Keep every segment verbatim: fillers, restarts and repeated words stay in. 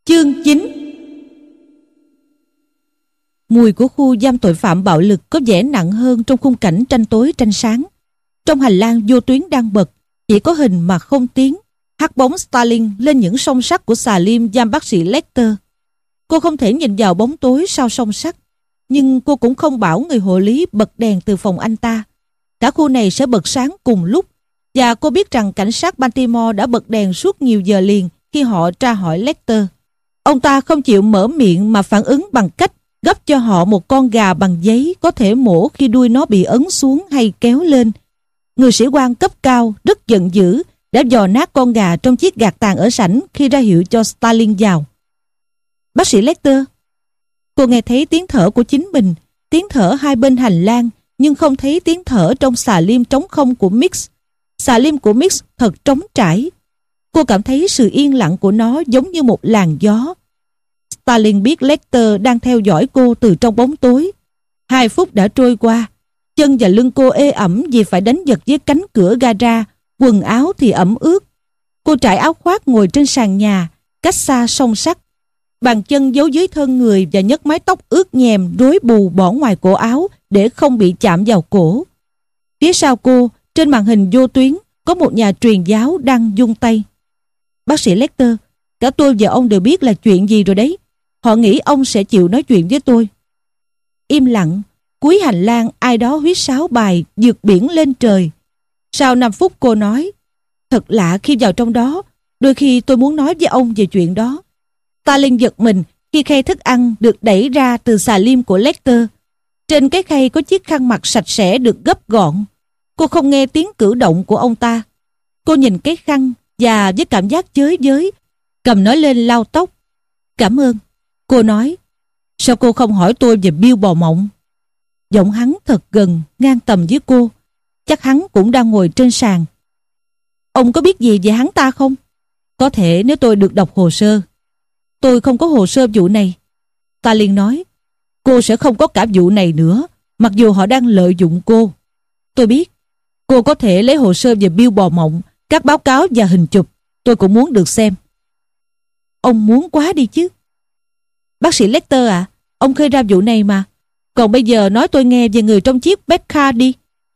Chương chín. Mùi của khu giam tội phạm bạo lực có vẻ nặng hơn trong khung cảnh tranh tối tranh sáng. Trong hành lang vô tuyến đang bật, chỉ có hình mà không tiếng, hắt bóng Stalin lên những song sắt của xà lim giam bác sĩ Lecter. Cô không thể nhìn vào bóng tối sau song sắt, nhưng cô cũng không bảo người hộ lý bật đèn từ phòng anh ta. Cả khu này sẽ bật sáng cùng lúc, và cô biết rằng cảnh sát Baltimore đã bật đèn suốt nhiều giờ liền khi họ tra hỏi Lecter. Ông ta không chịu mở miệng mà phản ứng bằng cách gấp cho họ một con gà bằng giấy có thể mổ khi đuôi nó bị ấn xuống hay kéo lên. Người sĩ quan cấp cao rất giận dữ đã dò nát con gà trong chiếc gạt tàn ở sảnh khi ra hiệu cho Stalin vào. Bác sĩ Lecter. Cô nghe thấy tiếng thở của chính mình, tiếng thở hai bên hành lang, nhưng không thấy tiếng thở trong xà lim trống không của Mix. Xà lim của Mix thật trống trải. Cô cảm thấy sự yên lặng của nó giống như một làn gió. Stalin biết Lecter đang theo dõi cô từ trong bóng tối. Hai phút đã trôi qua. Chân và lưng cô ê ẩm vì phải đánh giật với cánh cửa gara, quần áo thì ẩm ướt. Cô trải áo khoác ngồi trên sàn nhà, cách xa song sắt. Bàn chân giấu dưới thân người và nhấc mái tóc ướt nhèm rối bù bỏ ngoài cổ áo để không bị chạm vào cổ. Phía sau cô, trên màn hình vô tuyến, có một nhà truyền giáo đang vung tay. Bác sĩ Lecter, cả tôi và ông đều biết là chuyện gì rồi đấy. Họ nghĩ ông sẽ chịu nói chuyện với tôi. Im lặng, cuối hành lang ai đó huýt sáo bài vượt biển lên trời. Sau năm phút cô nói, thật lạ khi vào trong đó, đôi khi tôi muốn nói với ông về chuyện đó. Stalin giật mình khi khay thức ăn được đẩy ra từ xà lim của Lecter. Trên cái khay có chiếc khăn mặt sạch sẽ được gấp gọn. Cô không nghe tiếng cử động của ông ta. Cô nhìn cái khăn và với cảm giác chới giới, cầm nó lên lau tóc. Cảm ơn. Cô nói, sao cô không hỏi tôi về Bill bò mộng? Giọng hắn thật gần, ngang tầm với cô. Chắc hắn cũng đang ngồi trên sàn. Ông có biết gì về hắn ta không? Có thể nếu tôi được đọc hồ sơ. Tôi không có hồ sơ vụ này. Stalin nói, cô sẽ không có cả vụ này nữa, mặc dù họ đang lợi dụng cô. Tôi biết. Cô có thể lấy hồ sơ về Bill bò mộng, các báo cáo và hình chụp. Tôi cũng muốn được xem. Ông muốn quá đi chứ. Bác sĩ Lecter ạ, à, ông khơi ra vụ này mà. Còn bây giờ nói tôi nghe về người trong chiếc Betcar đi.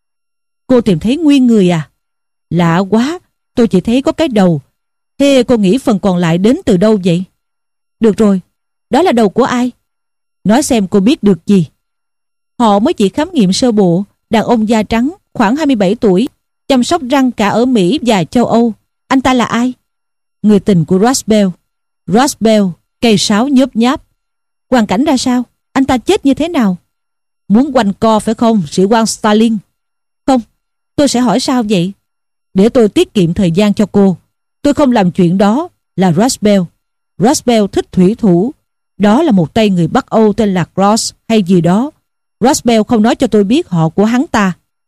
Cô tìm thấy nguyên người à? Lạ quá, tôi chỉ thấy có cái đầu. Thế cô nghĩ phần còn lại đến từ đâu vậy? Được rồi, đó là đầu của ai? Nói xem cô biết được gì. Họ mới chỉ khám nghiệm sơ bộ, đàn ông da trắng, khoảng hai mươi bảy tuổi, chăm sóc răng cả ở Mỹ và châu Âu. Anh ta là ai? Người tình của Roswell. Roswell, cây sáo nhớp nháp. Hoàn cảnh ra sao? Anh ta chết như thế nào? Muốn quanh co phải không, sĩ quan Stalin? Không, tôi sẽ hỏi sao vậy? Để tôi tiết kiệm thời gian cho cô. Tôi không làm chuyện đó, là Roswell. Roswell thích thủy thủ. Đó là một tay người Bắc Âu tên là Cross hay gì đó. Roswell không nói cho tôi biết họ của hắn ta.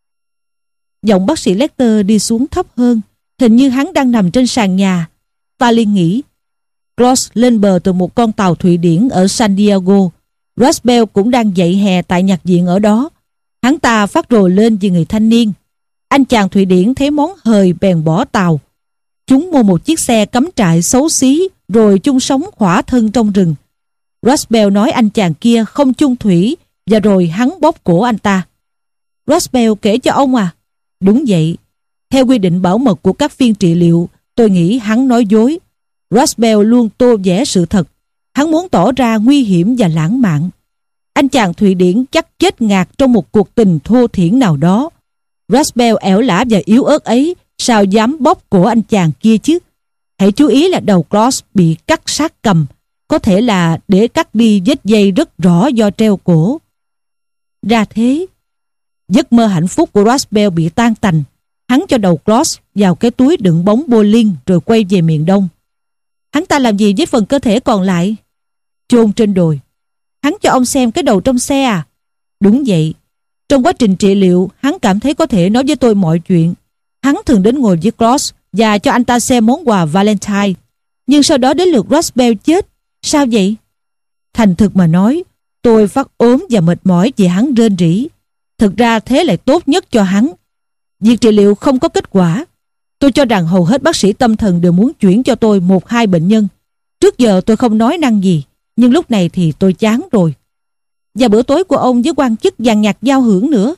Giọng bác sĩ Lecter đi xuống thấp hơn. Hình như hắn đang nằm trên sàn nhà. Stalin nghĩ, Cross lên bờ từ một con tàu Thụy Điển ở San Diego. Roswell cũng đang dạy hè tại nhạc viện ở đó. Hắn ta phát rồ lên vì người thanh niên. Anh chàng Thụy Điển thấy món hời bèn bỏ tàu. Chúng mua một chiếc xe cắm trại xấu xí rồi chung sống khỏa thân trong rừng. Roswell nói anh chàng kia không chung thủy và rồi hắn bóp cổ anh ta. Roswell kể cho ông à? Đúng vậy. Theo quy định bảo mật của các phiên trị liệu, tôi nghĩ hắn nói dối. Roswell luôn tô vẽ sự thật. Hắn muốn tỏ ra nguy hiểm và lãng mạn. Anh chàng Thụy Điển chắc chết ngạt trong một cuộc tình thô thiển nào đó. Roswell ẻo lả và yếu ớt ấy sao dám bóp cổ anh chàng kia chứ? Hãy chú ý là đầu Cross bị cắt sát cầm, có thể là để cắt đi vết dây rất rõ do treo cổ. Ra thế, giấc mơ hạnh phúc của Roswell bị tan tành. Hắn cho đầu Cross vào cái túi đựng bóng bowling rồi quay về miền Đông. Hắn ta làm gì với phần cơ thể còn lại? Chôn trên đồi. Hắn cho ông xem cái đầu trong xe à? Đúng vậy. Trong quá trình trị liệu, hắn cảm thấy có thể nói với tôi mọi chuyện. Hắn thường đến ngồi với Cross và cho anh ta xem món quà Valentine. Nhưng sau đó đến lượt Roswell chết. Sao vậy? Thành thực mà nói, tôi phát ốm và mệt mỏi vì hắn rên rỉ. Thực ra thế lại tốt nhất cho hắn. Việc trị liệu không có kết quả. Tôi cho rằng hầu hết bác sĩ tâm thần đều muốn chuyển cho tôi một hai bệnh nhân. Trước giờ tôi không nói năng gì, nhưng lúc này thì tôi chán rồi. Và bữa tối của ông với quan chức dàn nhạc giao hưởng nữa.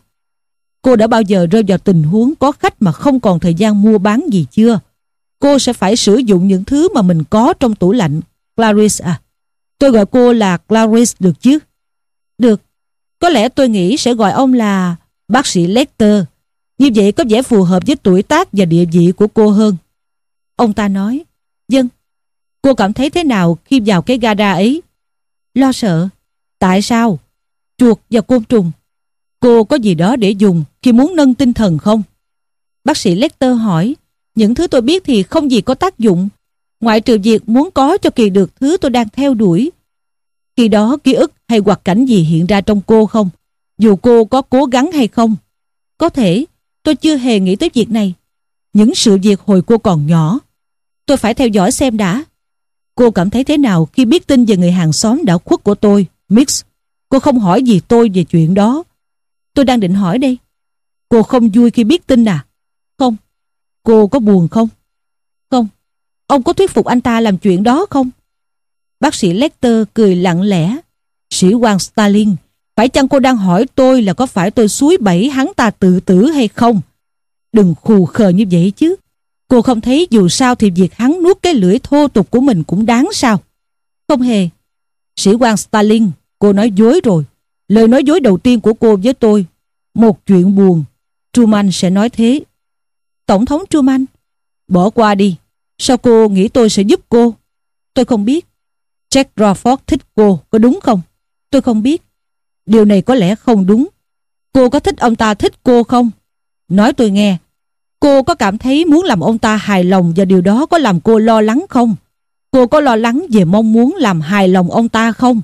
Cô đã bao giờ rơi vào tình huống có khách mà không còn thời gian mua bán gì chưa? Cô sẽ phải sử dụng những thứ mà mình có trong tủ lạnh. Clarice à, tôi gọi cô là Clarice được chứ? Được, có lẽ tôi nghĩ sẽ gọi ông là bác sĩ Lecter. Như vậy có vẻ phù hợp với tuổi tác và địa vị của cô hơn. Ông ta nói, vâng. Cô cảm thấy thế nào khi vào cái gara ấy? Lo sợ. Tại sao? Chuột và côn trùng. Cô có gì đó để dùng khi muốn nâng tinh thần không? Bác sĩ Lecter hỏi, những thứ tôi biết thì không gì có tác dụng, ngoại trừ việc muốn có cho kỳ được thứ tôi đang theo đuổi. Khi đó ký ức hay hoạt cảnh gì hiện ra trong cô không? Dù cô có cố gắng hay không? Có thể, tôi chưa hề nghĩ tới việc này. Những sự việc hồi cô còn nhỏ. Tôi phải theo dõi xem đã. Cô cảm thấy thế nào khi biết tin về người hàng xóm đã khuất của tôi, Mix? Cô không hỏi gì tôi về chuyện đó. Tôi đang định hỏi đây. Cô không vui khi biết tin à? Không. Cô có buồn không? Không. Ông có thuyết phục anh ta làm chuyện đó không? Bác sĩ Lecter cười lặng lẽ. Sĩ quan Stalin, phải chăng cô đang hỏi tôi là có phải tôi xúi bẫy hắn ta tự tử hay không? Đừng khù khờ như vậy chứ. Cô không thấy dù sao thì việc hắn nuốt cái lưỡi thô tục của mình cũng đáng sao? Không hề. Sĩ quan Stalin, cô nói dối rồi. Lời nói dối đầu tiên của cô với tôi. Một chuyện buồn. Truman sẽ nói thế. Tổng thống Truman? Bỏ qua đi. Sao cô nghĩ tôi sẽ giúp cô? Tôi không biết. Jack Crawford thích cô, có đúng không? Tôi không biết. Điều này có lẽ không đúng. Cô có thích ông ta thích cô không? Nói tôi nghe. Cô có cảm thấy muốn làm ông ta hài lòng và điều đó có làm cô lo lắng không? Cô có lo lắng về mong muốn làm hài lòng ông ta không?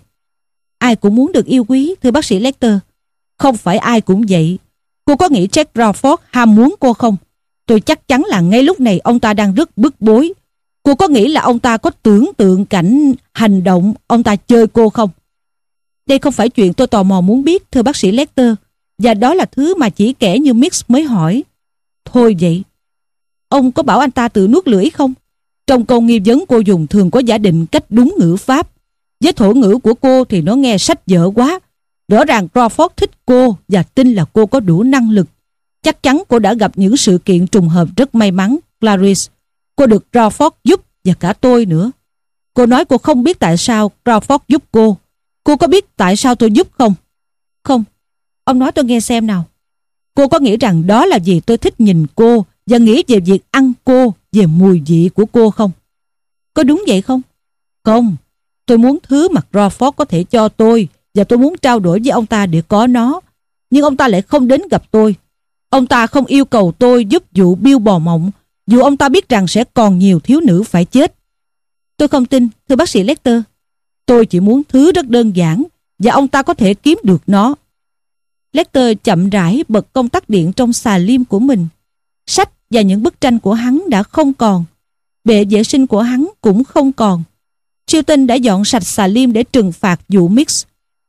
Ai cũng muốn được yêu quý, thưa bác sĩ Lecter. Không phải ai cũng vậy. Cô có nghĩ Jack Crawford ham muốn cô không? Tôi chắc chắn là ngay lúc này ông ta đang rất bức bối. Cô có nghĩ là ông ta có tưởng tượng cảnh hành động ông ta chơi cô không? Đây không phải chuyện tôi tò mò muốn biết, thưa bác sĩ Lecter. Và đó là thứ mà chỉ kẻ như Mix mới hỏi. Thôi vậy. Ông có bảo anh ta tự nuốt lưỡi không? Trong câu nghi vấn cô dùng thường có giả định cách đúng ngữ pháp. Với thổ ngữ của cô thì nó nghe sách vở quá. Rõ ràng Crawford thích cô và tin là cô có đủ năng lực. Chắc chắn cô đã gặp những sự kiện trùng hợp rất may mắn, Clarice. Cô được Crawford giúp và cả tôi nữa. Cô nói cô không biết tại sao Crawford giúp cô. Cô có biết tại sao tôi giúp không? Không. Ông nói tôi nghe xem nào. Cô có nghĩ rằng đó là vì tôi thích nhìn cô và nghĩ về việc ăn cô, về mùi vị của cô không? Có đúng vậy không? Không. Tôi muốn thứ mà Crawford có thể cho tôi và tôi muốn trao đổi với ông ta để có nó. Nhưng ông ta lại không đến gặp tôi. Ông ta không yêu cầu tôi giúp vụ Bill bò mộng, dù ông ta biết rằng sẽ còn nhiều thiếu nữ phải chết. Tôi không tin, thưa bác sĩ Lecter. Tôi chỉ muốn thứ rất đơn giản và ông ta có thể kiếm được nó. Lecter chậm rãi bật công tắc điện trong xà lim của mình. Sách và những bức tranh của hắn đã không còn. Bệ vệ sinh của hắn cũng không còn. Chilton đã dọn sạch xà lim để trừng phạt vụ Mix.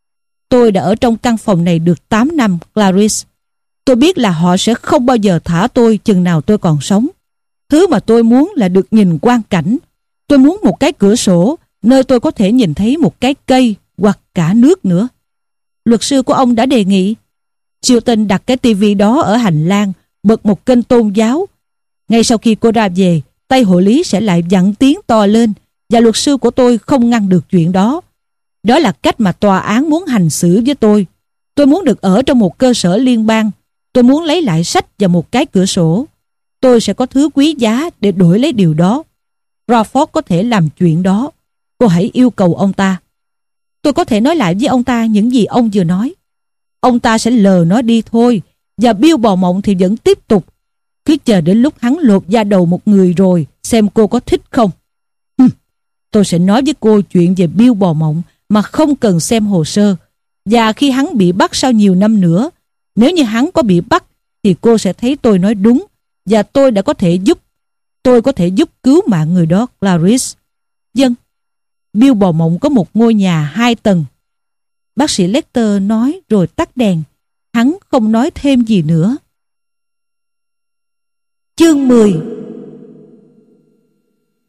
Tôi đã ở trong căn phòng này được tám năm, Clarice. Tôi biết là họ sẽ không bao giờ thả tôi chừng nào tôi còn sống. Thứ mà tôi muốn là được nhìn quang cảnh. Tôi muốn một cái cửa sổ nơi tôi có thể nhìn thấy một cái cây hoặc cả nước nữa. Luật sư của ông đã đề nghị. Chilton đặt cái tivi đó ở hành lang, bật một kênh tôn giáo. Ngay sau khi cô ra về, tay hộ lý sẽ lại dặn tiếng to lên và luật sư của tôi không ngăn được chuyện đó. Đó là cách mà tòa án muốn hành xử với tôi. Tôi muốn được ở trong một cơ sở liên bang. Tôi muốn lấy lại sách và một cái cửa sổ. Tôi sẽ có thứ quý giá để đổi lấy điều đó. Crawford có thể làm chuyện đó. Cô hãy yêu cầu ông ta. Tôi có thể nói lại với ông ta những gì ông vừa nói. Ông ta sẽ lờ nó đi thôi. Và Bill bò mộng thì vẫn tiếp tục. Cứ chờ đến lúc hắn lột da đầu một người rồi, xem cô có thích không. Hừm. Tôi sẽ nói với cô chuyện về Bill bò mộng mà không cần xem hồ sơ. Và khi hắn bị bắt sau nhiều năm nữa, nếu như hắn có bị bắt thì cô sẽ thấy tôi nói đúng và tôi đã có thể giúp. Tôi có thể giúp cứu mạng người đó, Clarice. Vâng. Bill bò mộng có một ngôi nhà hai tầng. Bác sĩ Lecter nói rồi tắt đèn. Hắn không nói thêm gì nữa. Chương mười.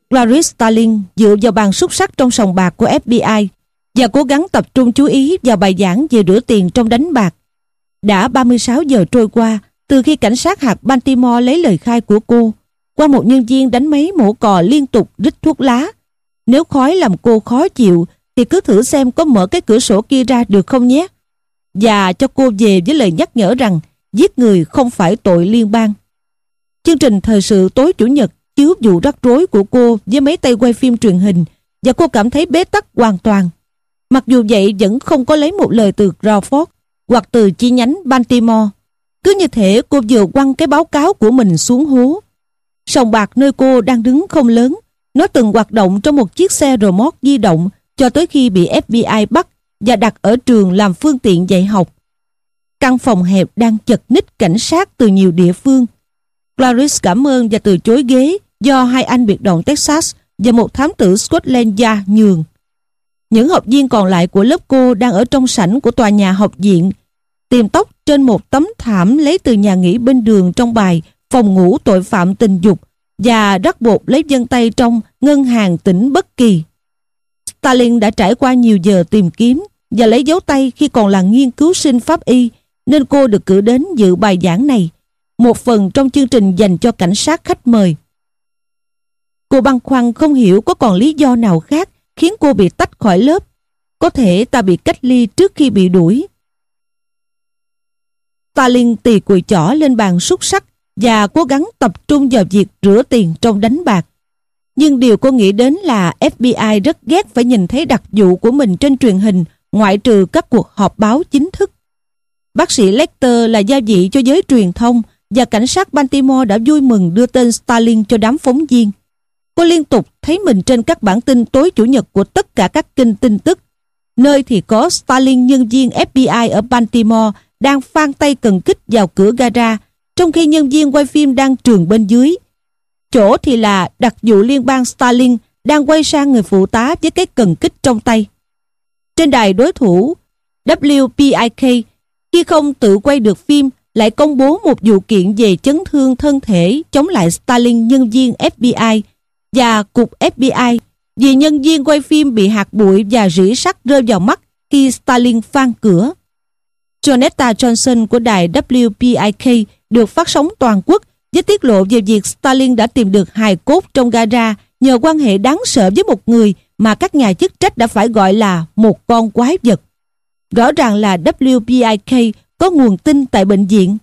Clarice Starling dựa vào bàn xúc sắc trong sòng bạc của ép bê i và cố gắng tập trung chú ý vào bài giảng về rửa tiền trong đánh bạc. Đã ba mươi sáu giờ trôi qua từ khi cảnh sát hạt Baltimore lấy lời khai của cô qua một nhân viên đánh máy mổ cò liên tục rít thuốc lá. Nếu khói làm cô khó chịu thì cứ thử xem có mở cái cửa sổ kia ra được không nhé. Và cho cô về với lời nhắc nhở rằng giết người không phải tội liên bang. Chương trình thời sự tối Chủ nhật chiếu vụ rắc rối của cô với mấy tay quay phim truyền hình và cô cảm thấy bế tắc hoàn toàn. Mặc dù vậy vẫn không có lấy một lời từ Crawford hoặc từ chi nhánh Baltimore. Cứ như thể cô vừa quăng cái báo cáo của mình xuống hố. Sòng bạc nơi cô đang đứng không lớn. Nó từng hoạt động trong một chiếc xe remote di động cho tới khi bị ép bê i bắt và đặt ở trường làm phương tiện dạy học. Căn phòng hẹp đang chật ních cảnh sát từ nhiều địa phương. Clarice cảm ơn và từ chối ghế do hai anh biệt động Texas và một thám tử Scotland Yard nhường. Những học viên còn lại của lớp cô đang ở trong sảnh của tòa nhà học viện, tìm tóc trên một tấm thảm lấy từ nhà nghỉ bên đường trong bài phòng ngủ tội phạm tình dục và rắc bột lấy vân tay trong ngân hàng tỉnh Bất Kỳ. Starling đã trải qua nhiều giờ tìm kiếm và lấy dấu tay khi còn là nghiên cứu sinh pháp y, nên cô được cử đến dự bài giảng này, một phần trong chương trình dành cho cảnh sát khách mời. Cô băn khoăn không hiểu có còn lý do nào khác khiến cô bị tách khỏi lớp. Có thể ta bị cách ly trước khi bị đuổi. Starling tì cùi chỏ lên bàn xúc sắc và cố gắng tập trung vào việc rửa tiền trong đánh bạc. Nhưng điều cô nghĩ đến là ép bê i rất ghét phải nhìn thấy đặc vụ của mình trên truyền hình, ngoại trừ các cuộc họp báo chính thức. Bác sĩ Lecter là gia vị cho giới truyền thông và cảnh sát Baltimore đã vui mừng đưa tên Starling cho đám phóng viên. Cô liên tục thấy mình trên các bản tin tối Chủ nhật của tất cả các kênh tin tức, nơi thì có Starling nhân viên ép bê i ở Baltimore đang phang tay cần kích vào cửa gara, trong khi nhân viên quay phim đang trườn bên dưới. Chỗ thì là đặc vụ liên bang Starling đang quay sang người phụ tá với cái cần kích trong tay. Trên đài đối thủ W P I K, khi không tự quay được phim, lại công bố một vụ kiện về chấn thương thân thể chống lại Starling nhân viên ép bê i và cục ép bê i vì nhân viên quay phim bị hạt bụi và rỉ sắt rơi vào mắt khi Starling phang cửa. Jonetta Johnson của đài W P I K được phát sóng toàn quốc với tiết lộ về việc Starling đã tìm được hài cốt trong gara nhờ quan hệ đáng sợ với một người mà các nhà chức trách đã phải gọi là một con quái vật. Rõ ràng là W P I K có nguồn tin tại bệnh viện.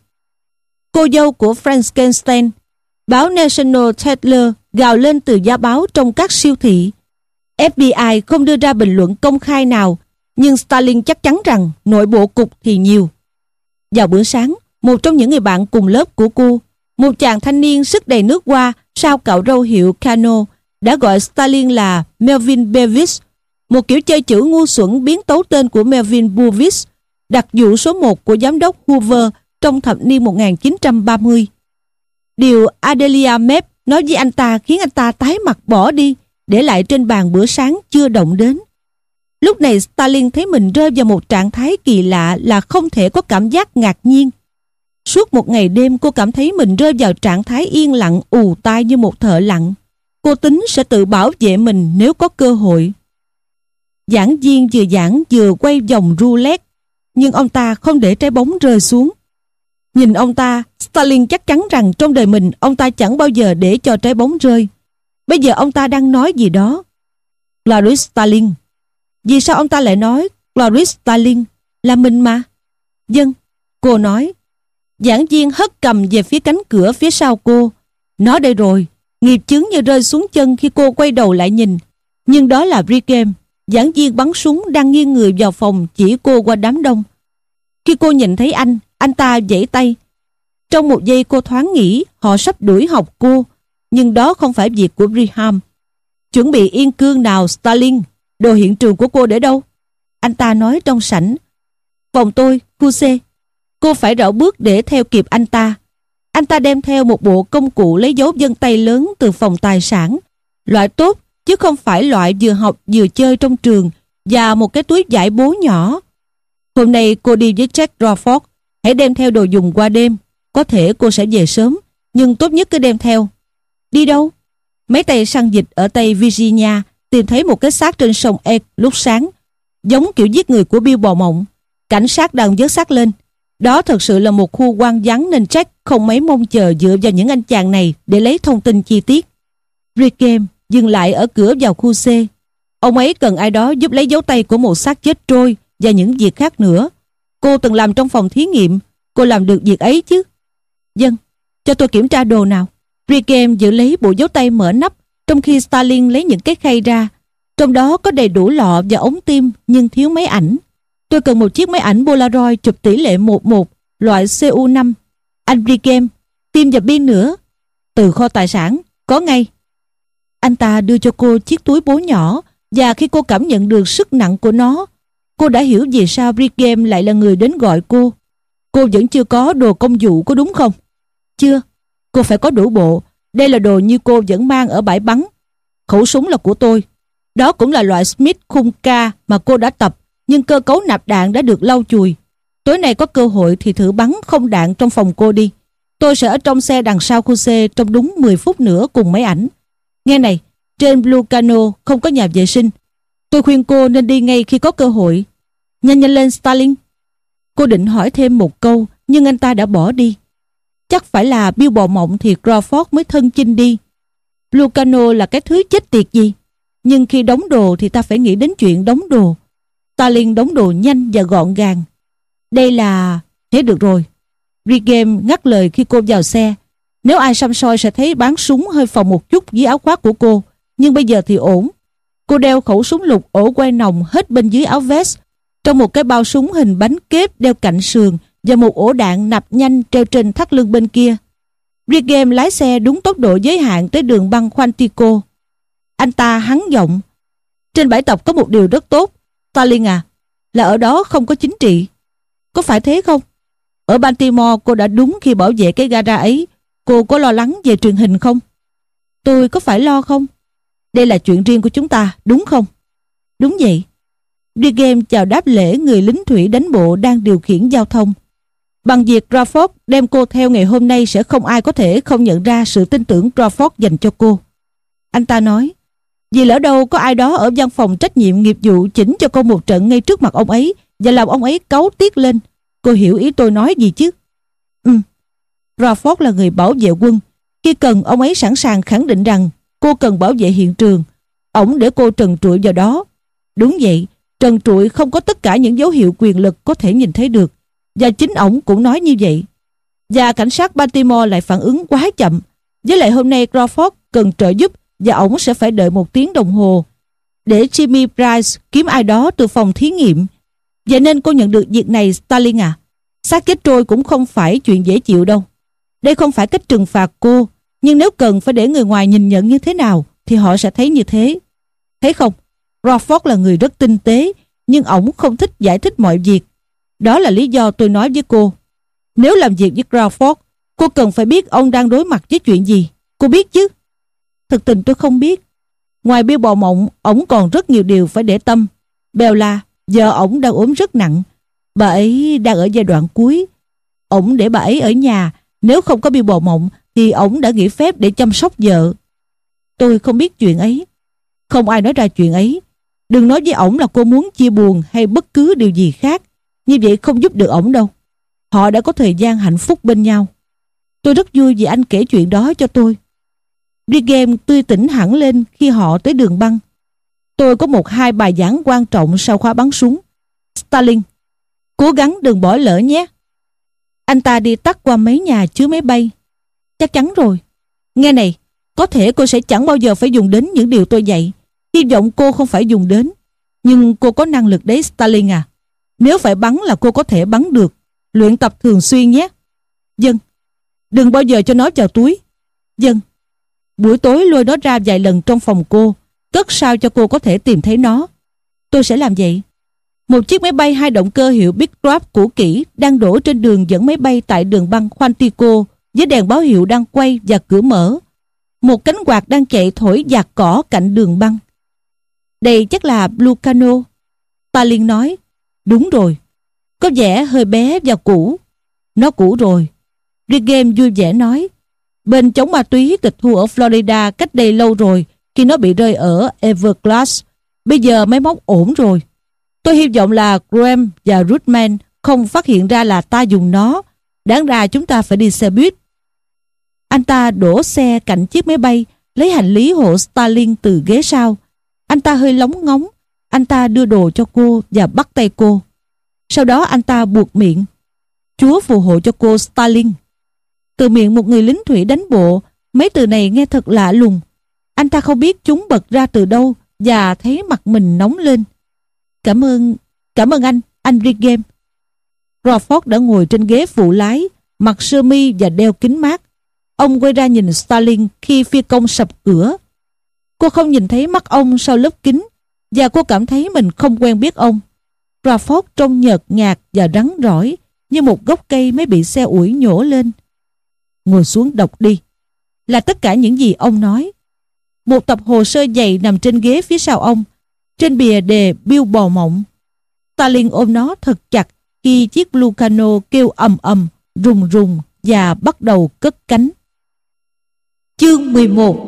Cô dâu của Frankenstein, báo National Tetler gào lên từ giá báo trong các siêu thị. ép bê i không đưa ra bình luận công khai nào, nhưng Starling chắc chắn rằng nội bộ cục thì nhiều. Vào bữa sáng, một trong những người bạn cùng lớp của cô, một chàng thanh niên sức đầy nước hoa, sao cạo râu hiệu Cano, đã gọi Starling là Melvin Bevis, một kiểu chơi chữ ngu xuẩn biến tấu tên của Melvin Bovis, đặc vụ số một của giám đốc Hoover trong thập niên một nghìn chín trăm ba mươi. Điều Adelia Mep nói với anh ta khiến anh ta tái mặt bỏ đi, để lại trên bàn bữa sáng chưa động đến. Lúc này Starling thấy mình rơi vào một trạng thái kỳ lạ là không thể có cảm giác ngạc nhiên. Suốt một ngày đêm cô cảm thấy mình rơi vào trạng thái yên lặng ù tai như một thợ lặn. Cô tính sẽ tự bảo vệ mình nếu có cơ hội. Giảng viên vừa giảng vừa quay vòng roulette, nhưng ông ta không để trái bóng rơi xuống. Nhìn ông ta, Starling chắc chắn rằng trong đời mình ông ta chẳng bao giờ để cho trái bóng rơi. Bây giờ ông ta đang nói gì đó. Clarice Starling. Vì sao ông ta lại nói Clarice Starling? Là mình mà. Vâng, cô nói. Giảng viên hất cầm về phía cánh cửa phía sau cô. Nó đây rồi. Nghiệp chướng như rơi xuống chân khi cô quay đầu lại nhìn. Nhưng đó là Brigham, giảng viên bắn súng đang nghiêng người vào phòng chỉ cô qua đám đông. Khi cô nhìn thấy anh, anh ta vẫy tay. Trong một giây cô thoáng nghĩ họ sắp đuổi học cô, nhưng đó không phải việc của Brigham. Chuẩn bị yên cương nào Starling, đồ hiện trường của cô để đâu? Anh ta nói trong sảnh. Phòng tôi, khu C. Cô phải rảo bước để theo kịp anh ta. Anh ta đem theo một bộ công cụ lấy dấu vân tay lớn từ phòng tài sản, loại tốt chứ không phải loại vừa học vừa chơi trong trường, và một cái túi vải bố nhỏ. Hôm nay cô đi với Jack Crawford. Hãy đem theo đồ dùng qua đêm. Có thể cô sẽ về sớm, nhưng tốt nhất cứ đem theo. Đi đâu? Mấy tay săn vịt ở Tây Virginia tìm thấy một cái xác trên sông Egg lúc sáng, giống kiểu giết người của Bill Bò Mộng. Cảnh sát đang vớt xác lên. Đó thật sự là một khu hoang vắng nên Jack không mấy mong chờ dựa vào những anh chàng này để lấy thông tin chi tiết. Rickham dừng lại ở cửa vào khu C. Ông ấy cần ai đó giúp lấy dấu tay của một xác chết trôi và những việc khác nữa. Cô từng làm trong phòng thí nghiệm, cô làm được việc ấy chứ? Vâng, cho tôi kiểm tra đồ nào. Rickham giữ lấy bộ dấu tay mở nắp, trong khi Starling lấy những cái khay ra. Trong đó có đầy đủ lọ và ống tim nhưng thiếu máy ảnh. Tôi cần một chiếc máy ảnh Polaroid chụp tỷ lệ một một, loại C U năm. Anh Rickham, tim và pin nữa. Từ kho tài sản, có ngay. Anh ta đưa cho cô chiếc túi bố nhỏ, và khi cô cảm nhận được sức nặng của nó, cô đã hiểu vì sao Rickham lại là người đến gọi cô. Cô vẫn chưa có đồ công vụ, có đúng không? Chưa. Cô phải có đủ bộ. Đây là đồ như cô vẫn mang ở bãi bắn. Khẩu súng là của tôi. Đó cũng là loại Smith khung K mà cô đã tập, nhưng cơ cấu nạp đạn đã được lau chùi. Tối nay có cơ hội thì thử bắn không đạn trong phòng cô đi. Tôi sẽ ở trong xe đằng sau khu C trong đúng mười phút nữa cùng máy ảnh. Nghe này, trên Blue Cano không có nhà vệ sinh. Tôi khuyên cô nên đi ngay khi có cơ hội. Nhanh nhanh lên Starling. Cô định hỏi thêm một câu, nhưng anh ta đã bỏ đi. Chắc phải là Bill Bò Mộng thì Crawford mới thân chinh đi. Blue Cano là cái thứ chết tiệt gì. Nhưng khi đóng đồ thì ta phải nghĩ đến chuyện đóng đồ. Starling đóng đồ nhanh và gọn gàng. Đây là... Thế được rồi. Rickham ngắt lời khi cô vào xe. Nếu ai xăm soi sẽ thấy bán súng hơi phồng một chút dưới áo khoác của cô. Nhưng bây giờ thì ổn. Cô đeo khẩu súng lục ổ quay nòng hết bên dưới áo vest, trong một cái bao súng hình bánh kép đeo cạnh sườn, và một ổ đạn nạp nhanh treo trên thắt lưng bên kia. Rickham lái xe đúng tốc độ giới hạn tới đường băng Quantico. Anh ta hắng giọng. Trên bãi tập có một điều rất tốt, Starling à, là ở đó không có chính trị. Có phải thế không? Ở Baltimore cô đã đúng khi bảo vệ cái gara ấy. Cô có lo lắng về truyền hình không? Tôi có phải lo không? Đây là chuyện riêng của chúng ta, đúng không? Đúng vậy. Rickham chào đáp lễ người lính thủy đánh bộ đang điều khiển giao thông. Bằng việc Crawford đem cô theo ngày hôm nay sẽ không ai có thể không nhận ra sự tin tưởng Crawford dành cho cô. Anh ta nói, vì lỡ đâu có ai đó ở văn phòng trách nhiệm nghiệp vụ chỉnh cho cô một trận ngay trước mặt ông ấy và làm ông ấy cáu tiết lên. Cô hiểu ý tôi nói gì chứ? Ừ. Crawford là người bảo vệ quân. Khi cần, ông ấy sẵn sàng khẳng định rằng cô cần bảo vệ hiện trường. Ổng để cô trần trụi vào đó. Đúng vậy, trần trụi không có tất cả những dấu hiệu quyền lực có thể nhìn thấy được. Và chính ổng cũng nói như vậy. Và cảnh sát Baltimore lại phản ứng quá chậm. Với lại hôm nay Crawford cần trợ giúp và ổng sẽ phải đợi một tiếng đồng hồ để Jimmy Price kiếm ai đó từ phòng thí nghiệm. Vậy nên cô nhận được việc này, Starling à. Xác chết trôi cũng không phải chuyện dễ chịu đâu. Đây không phải cách trừng phạt cô, nhưng nếu cần phải để người ngoài nhìn nhận như thế nào thì họ sẽ thấy như thế. Thấy không? Crawford là người rất tinh tế, nhưng ổng không thích giải thích mọi việc. Đó là lý do tôi nói với cô. Nếu làm việc với Crawford, cô cần phải biết ông đang đối mặt với chuyện gì. Cô biết chứ? Thực tình tôi không biết. Ngoài Bill Bò Mộng, ổng còn rất nhiều điều phải để tâm. Bella, giờ ổng đang ốm rất nặng. Bà ấy đang ở giai đoạn cuối. Ổng để bà ấy ở nhà. Nếu không có Bill Bò Mộng thì ổng đã nghỉ phép để chăm sóc vợ. Tôi không biết chuyện ấy. Không ai nói ra chuyện ấy. Đừng nói với ổng là cô muốn chia buồn hay bất cứ điều gì khác. Như vậy không giúp được ổng đâu. Họ đã có thời gian hạnh phúc bên nhau. Tôi rất vui vì anh kể chuyện đó cho tôi. Rickham tươi tỉnh hẳn lên khi họ tới đường băng. Tôi có một hai bài giảng quan trọng sau khóa bắn súng. Starling, cố gắng đừng bỏ lỡ nhé. Anh ta đi tắt qua mấy nhà chứa máy bay. Chắc chắn rồi. Nghe này, có thể cô sẽ chẳng bao giờ phải dùng đến những điều tôi dạy. Hy vọng cô không phải dùng đến. Nhưng cô có năng lực đấy, Starling à. Nếu phải bắn là cô có thể bắn được. Luyện tập thường xuyên nhé. Vâng. Đừng bao giờ cho nó vào túi. Vâng. Buổi tối lôi nó ra vài lần trong phòng cô, cất sao cho cô có thể tìm thấy nó. Tôi sẽ làm vậy. Một chiếc máy bay hai động cơ hiệu Big Crab cũ kỹ đang đổ trên đường dẫn máy bay tại đường băng Quantico với đèn báo hiệu đang quay và cửa mở. Một cánh quạt đang chạy thổi dạt cỏ cạnh đường băng. Đây chắc là Blue Cano. Starling nói. Đúng rồi. Có vẻ hơi bé và cũ. Nó cũ rồi. Rickham vui vẻ nói. Bên chống ma túy tịch thu ở Florida cách đây lâu rồi khi nó bị rơi ở Everglades. Bây giờ máy móc ổn rồi. Tôi hy vọng là Graham và Ruthman không phát hiện ra là ta dùng nó. Đáng ra chúng ta phải đi xe buýt. Anh ta đổ xe cạnh chiếc máy bay, lấy hành lý hộ Starling từ ghế sau. Anh ta hơi lóng ngóng. Anh ta đưa đồ cho cô và bắt tay cô. Sau đó anh ta buộc miệng: Chúa phù hộ cho cô Starling. Từ miệng một người lính thủy đánh bộ, mấy từ này nghe thật lạ lùng. Anh ta không biết chúng bật ra từ đâu và thấy mặt mình nóng lên. Cảm ơn, cảm ơn anh, anh Brigham. Crawford đã ngồi trên ghế phụ lái, mặc sơ mi và đeo kính mát. Ông quay ra nhìn Starling khi phi công sập cửa. Cô không nhìn thấy mắt ông sau lớp kính và cô cảm thấy mình không quen biết ông. Crawford trông nhợt nhạt và rắn rỏi như một gốc cây mới bị xe ủi nhổ lên. Ngồi xuống đọc đi, là tất cả những gì ông nói. Một tập hồ sơ dày nằm trên ghế phía sau ông. Trên bìa đề Bill bò mộng. Starling ôm nó thật chặt khi chiếc Blue Cano kêu ầm ầm, rùng rùng và bắt đầu cất cánh. Chương mười một.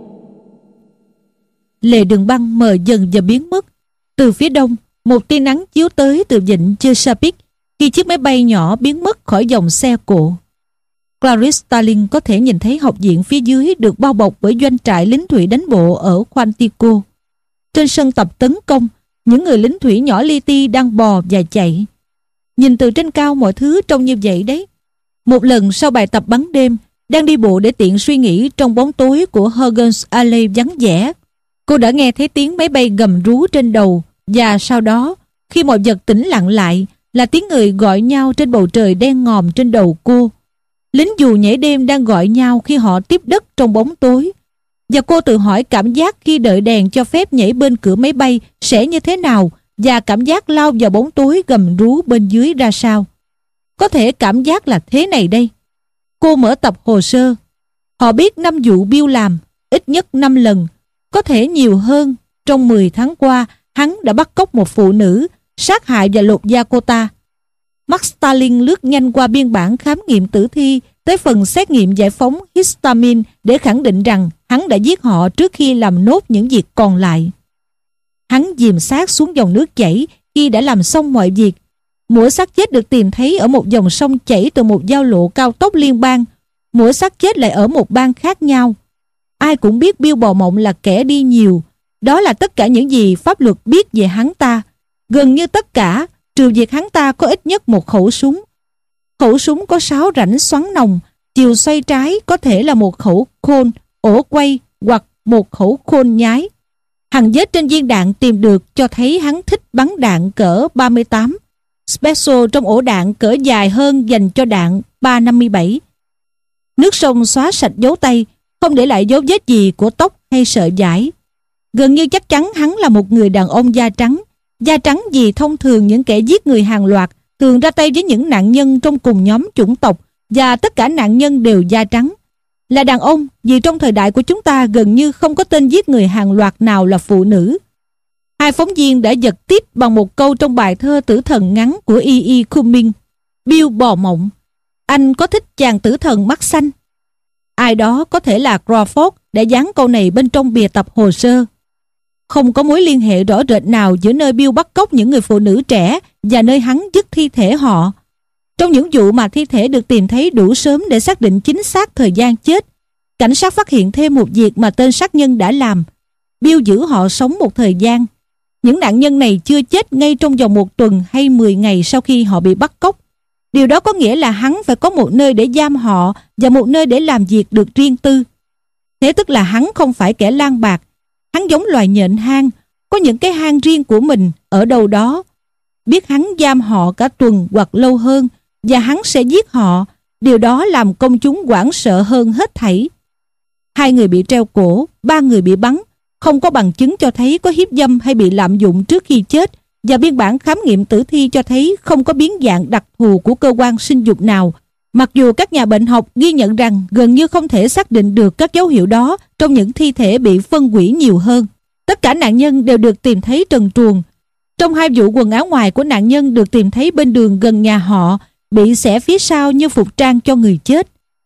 Lề đường băng mờ dần và biến mất. Từ phía đông, một tia nắng chiếu tới từ vịnh Chesapeake khi chiếc máy bay nhỏ biến mất khỏi dòng xe cộ. Clarice Starling có thể nhìn thấy học viện phía dưới được bao bọc bởi doanh trại lính thủy đánh bộ ở Quantico. Trên sân tập tấn công, những người lính thủy nhỏ li ti đang bò và chạy. Nhìn từ trên cao mọi thứ trông như vậy đấy. Một lần sau bài tập bắn đêm, đang đi bộ để tiện suy nghĩ trong bóng tối của Huggins Alley vắng vẻ, cô đã nghe thấy tiếng máy bay gầm rú trên đầu, và sau đó, khi mọi vật tĩnh lặng lại, là tiếng người gọi nhau trên bầu trời đen ngòm trên đầu cô. Lính dù nhảy đêm đang gọi nhau khi họ tiếp đất trong bóng tối. Và cô tự hỏi cảm giác khi đợi đèn cho phép nhảy bên cửa máy bay sẽ như thế nào, và cảm giác lao vào bóng tối gầm rú bên dưới ra sao. Có thể cảm giác là thế này đây. Cô mở tập hồ sơ. Họ biết năm vụ Bill làm, ít nhất năm lần, có thể nhiều hơn. Trong mười tháng qua, hắn đã bắt cóc một phụ nữ, sát hại và lột da cô ta. Mắt Starling lướt nhanh qua biên bản khám nghiệm tử thi tới phần xét nghiệm giải phóng histamine để khẳng định rằng hắn đã giết họ trước khi làm nốt những việc còn lại. Hắn dìm xác xuống dòng nước chảy khi đã làm xong mọi việc. Mỗi xác chết được tìm thấy ở một dòng sông chảy từ một giao lộ cao tốc liên bang. Mỗi xác chết lại ở một bang khác nhau. Ai cũng biết Bill bò mộng là kẻ đi nhiều. Đó là tất cả những gì pháp luật biết về hắn ta. Gần như tất cả, trừ việc hắn ta có ít nhất một khẩu súng. Khẩu súng có sáu rãnh xoắn nòng, chiều xoay trái có thể là một khẩu khôn, ổ quay hoặc một khẩu khôn nhái. Hàng vết trên viên đạn tìm được cho thấy hắn thích bắn đạn cỡ ba mươi tám. Special trong ổ đạn cỡ dài hơn dành cho đạn ba năm bảy. Nước sông xóa sạch dấu tay, không để lại dấu vết gì của tóc hay sợi vải. Gần như chắc chắn hắn là một người đàn ông da trắng. Da trắng vì thông thường những kẻ giết người hàng loạt thường ra tay với những nạn nhân trong cùng nhóm chủng tộc, và tất cả nạn nhân đều da trắng. Là đàn ông vì trong thời đại của chúng ta gần như không có tên giết người hàng loạt nào là phụ nữ. Hai phóng viên đã giật tít bằng một câu trong bài thơ tử thần ngắn của E E Cumming, Bill bò mộng. Anh có thích chàng tử thần mắt xanh? Ai đó, có thể là Crawford, đã dán câu này bên trong bìa tập hồ sơ. Không có mối liên hệ rõ rệt nào giữa nơi Bill bắt cóc những người phụ nữ trẻ và nơi hắn dứt thi thể họ. Trong những vụ mà thi thể được tìm thấy đủ sớm để xác định chính xác thời gian chết, cảnh sát phát hiện thêm một việc mà tên sát nhân đã làm. Bill giữ họ sống một thời gian. Những nạn nhân này chưa chết ngay trong vòng một tuần hay mười ngày sau khi họ bị bắt cóc. Điều đó có nghĩa là hắn phải có một nơi để giam họ và một nơi để làm việc được riêng tư. Thế tức là hắn không phải kẻ lang bạc. Hắn giống loài nhện hang, có những cái hang riêng của mình ở đâu đó. Biết hắn giam họ cả tuần hoặc lâu hơn, và hắn sẽ giết họ. Điều đó làm công chúng hoảng sợ hơn hết thảy. Hai người bị treo cổ, ba người bị bắn. Không có bằng chứng cho thấy có hiếp dâm hay bị lạm dụng trước khi chết, và biên bản khám nghiệm tử thi cho thấy không có biến dạng đặc thù của cơ quan sinh dục nào, mặc dù các nhà bệnh học ghi nhận rằng gần như không thể xác định được các dấu hiệu đó trong những thi thể bị phân hủy nhiều hơn. Tất cả nạn nhân đều được tìm thấy trần truồng. Trong hai vụ quần áo ngoài của nạn nhân được tìm thấy bên đường gần nhà họ, bị xẻ phía sau như phục trang cho người chết.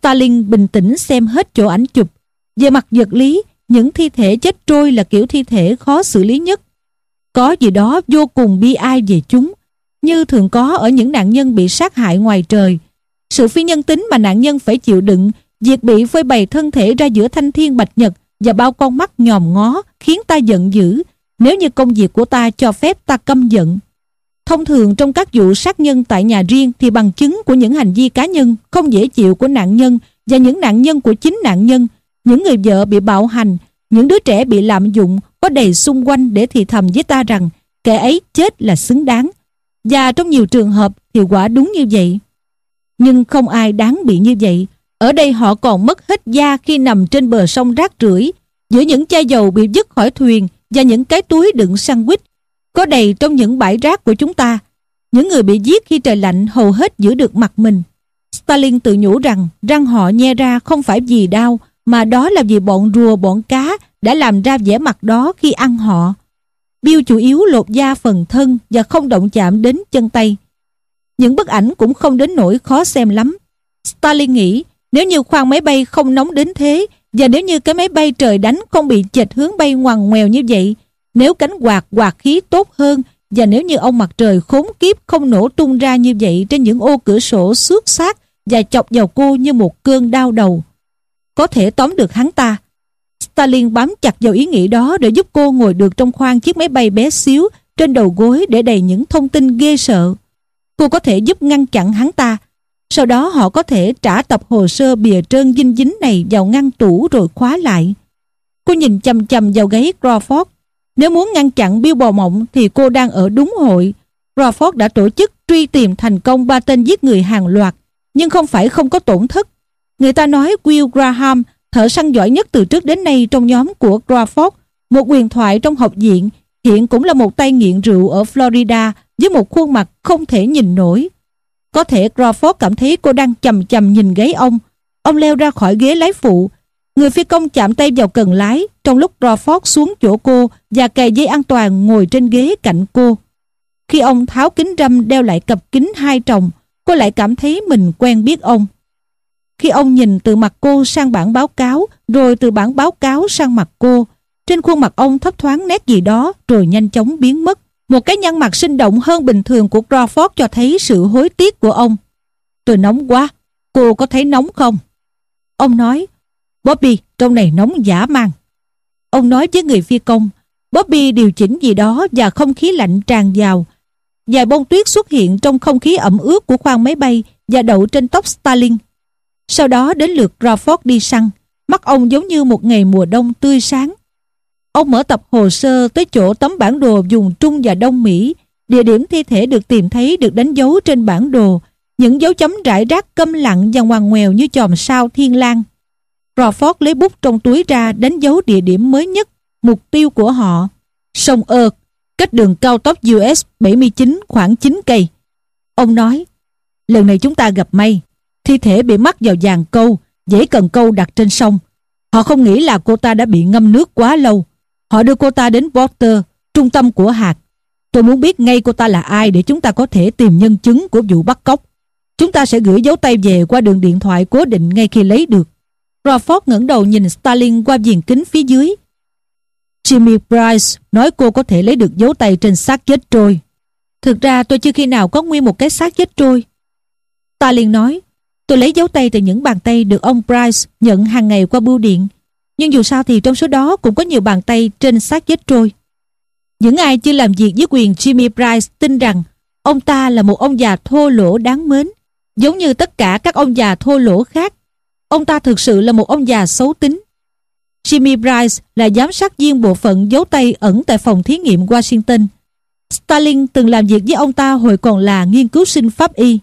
Stalin bình tĩnh xem hết chỗ ảnh chụp. Về mặt vật lý, những thi thể chết trôi là kiểu thi thể khó xử lý nhất. Có gì đó vô cùng bi ai về chúng, như thường có ở những nạn nhân bị sát hại ngoài trời. Sự phi nhân tính mà nạn nhân phải chịu đựng, việc bị phơi bày thân thể ra giữa thanh thiên bạch nhật và bao con mắt nhòm ngó khiến ta giận dữ. Nếu như công việc của ta cho phép ta căm giận. Thông thường trong các vụ sát nhân tại nhà riêng thì bằng chứng của những hành vi cá nhân không dễ chịu của nạn nhân và những nạn nhân của chính nạn nhân, những người vợ bị bạo hành, những đứa trẻ bị lạm dụng có đầy xung quanh để thì thầm với ta rằng kẻ ấy chết là xứng đáng. Và trong nhiều trường hợp thì quả đúng như vậy. Nhưng không ai đáng bị như vậy. Ở đây họ còn mất hết da khi nằm trên bờ sông rác rưởi, giữa những chai dầu bị vứt khỏi thuyền và những cái túi đựng sandwich có đầy trong những bãi rác của chúng ta. Những người bị giết khi trời lạnh hầu hết giữ được mặt mình. Stalin tự nhủ rằng răng họ nhe ra không phải vì đau, mà đó là vì bọn rùa bọn cá đã làm ra vẻ mặt đó khi ăn họ. Bill chủ yếu lột da phần thân và không động chạm đến chân tay. Những bức ảnh cũng không đến nỗi khó xem lắm. Stalin nghĩ nếu như khoang máy bay không nóng đến thế, và nếu như cái máy bay trời đánh không bị chệch hướng bay ngoằn ngoèo như vậy, nếu cánh quạt quạt khí tốt hơn, và nếu như ông mặt trời khốn kiếp không nổ tung ra như vậy trên những ô cửa sổ xước xác và chọc vào cô như một cơn đau đầu, có thể tóm được hắn ta. Stalin bám chặt vào ý nghĩ đó để giúp cô ngồi được trong khoang chiếc máy bay bé xíu, trên đầu gối để đầy những thông tin ghê sợ. Cô có thể giúp ngăn chặn hắn ta. Sau đó họ có thể trả tập hồ sơ bìa trơn dinh dính này vào ngăn tủ rồi khóa lại. Cô nhìn chằm chằm vào gáy Crawford. Nếu muốn ngăn chặn Bill bò mộng thì cô đang ở đúng hội. Crawford đã tổ chức truy tìm thành công ba tên giết người hàng loạt, nhưng không phải không có tổn thất. Người ta nói Will Graham, thợ săn giỏi nhất từ trước đến nay trong nhóm của Crawford, một huyền thoại trong học viện, hiện cũng là một tay nghiện rượu ở Florida với một khuôn mặt không thể nhìn nổi. Có thể Crawford cảm thấy cô đang chằm chằm nhìn gáy ông. Ông leo ra khỏi ghế lái phụ. Người phi công chạm tay vào cần lái trong lúc Crawford xuống chỗ cô và cài dây an toàn ngồi trên ghế cạnh cô. Khi ông tháo kính râm đeo lại cặp kính hai tròng, cô lại cảm thấy mình quen biết ông. Khi ông nhìn từ mặt cô sang bản báo cáo, rồi từ bản báo cáo sang mặt cô, trên khuôn mặt ông thấp thoáng nét gì đó rồi nhanh chóng biến mất. Một cái nhăn mặt sinh động hơn bình thường của Crawford cho thấy sự hối tiếc của ông. Tôi nóng quá, cô có thấy nóng không? Ông nói, Bobby, trong này nóng dã man. Ông nói với người phi công. Bobby điều chỉnh gì đó và không khí lạnh tràn vào. Vài bông tuyết xuất hiện trong không khí ẩm ướt của khoang máy bay và đậu trên tóc Stalin. Sau đó đến lượt Crawford đi săn. Mắt ông giống như một ngày mùa đông tươi sáng. Ông mở tập hồ sơ tới chỗ tấm bản đồ vùng Trung và Đông Mỹ. Địa điểm thi thể được tìm thấy được đánh dấu trên bản đồ. Những dấu chấm rải rác câm lặng và ngoằn ngoèo như chòm sao thiên lang. Crawford lấy bút trong túi ra đánh dấu địa điểm mới nhất, mục tiêu của họ. Sông Earth, cách đường cao tốc u ét bảy mươi chín khoảng chín cây. Ông nói, lần này chúng ta gặp may. Thi thể bị mắc vào giàn câu, dãy cần câu đặt trên sông. Họ không nghĩ là cô ta đã bị ngâm nước quá lâu. Họ đưa cô ta đến Porter, trung tâm của hạt. Tôi muốn biết ngay cô ta là ai để chúng ta có thể tìm nhân chứng của vụ bắt cóc. Chúng ta sẽ gửi dấu tay về qua đường điện thoại cố định ngay khi lấy được. Crawford ngẩng đầu nhìn Stalin qua viền kính phía dưới. Jimmy Price nói cô có thể lấy được dấu tay trên xác chết trôi. Thực ra tôi chưa khi nào có nguyên một cái xác chết trôi. Stalin nói, tôi lấy dấu tay từ những bàn tay được ông Price nhận hàng ngày qua bưu điện. Nhưng dù sao thì trong số đó cũng có nhiều bàn tay trên xác chết trôi. Những ai chưa làm việc với quyền Jimmy Price tin rằng ông ta là một ông già thô lỗ đáng mến. Giống như tất cả các ông già thô lỗ khác, ông ta thực sự là một ông già xấu tính. Jimmy Price là giám sát viên bộ phận dấu tay ẩn tại phòng thí nghiệm Washington. Stalin từng làm việc với ông ta hồi còn là nghiên cứu sinh pháp y.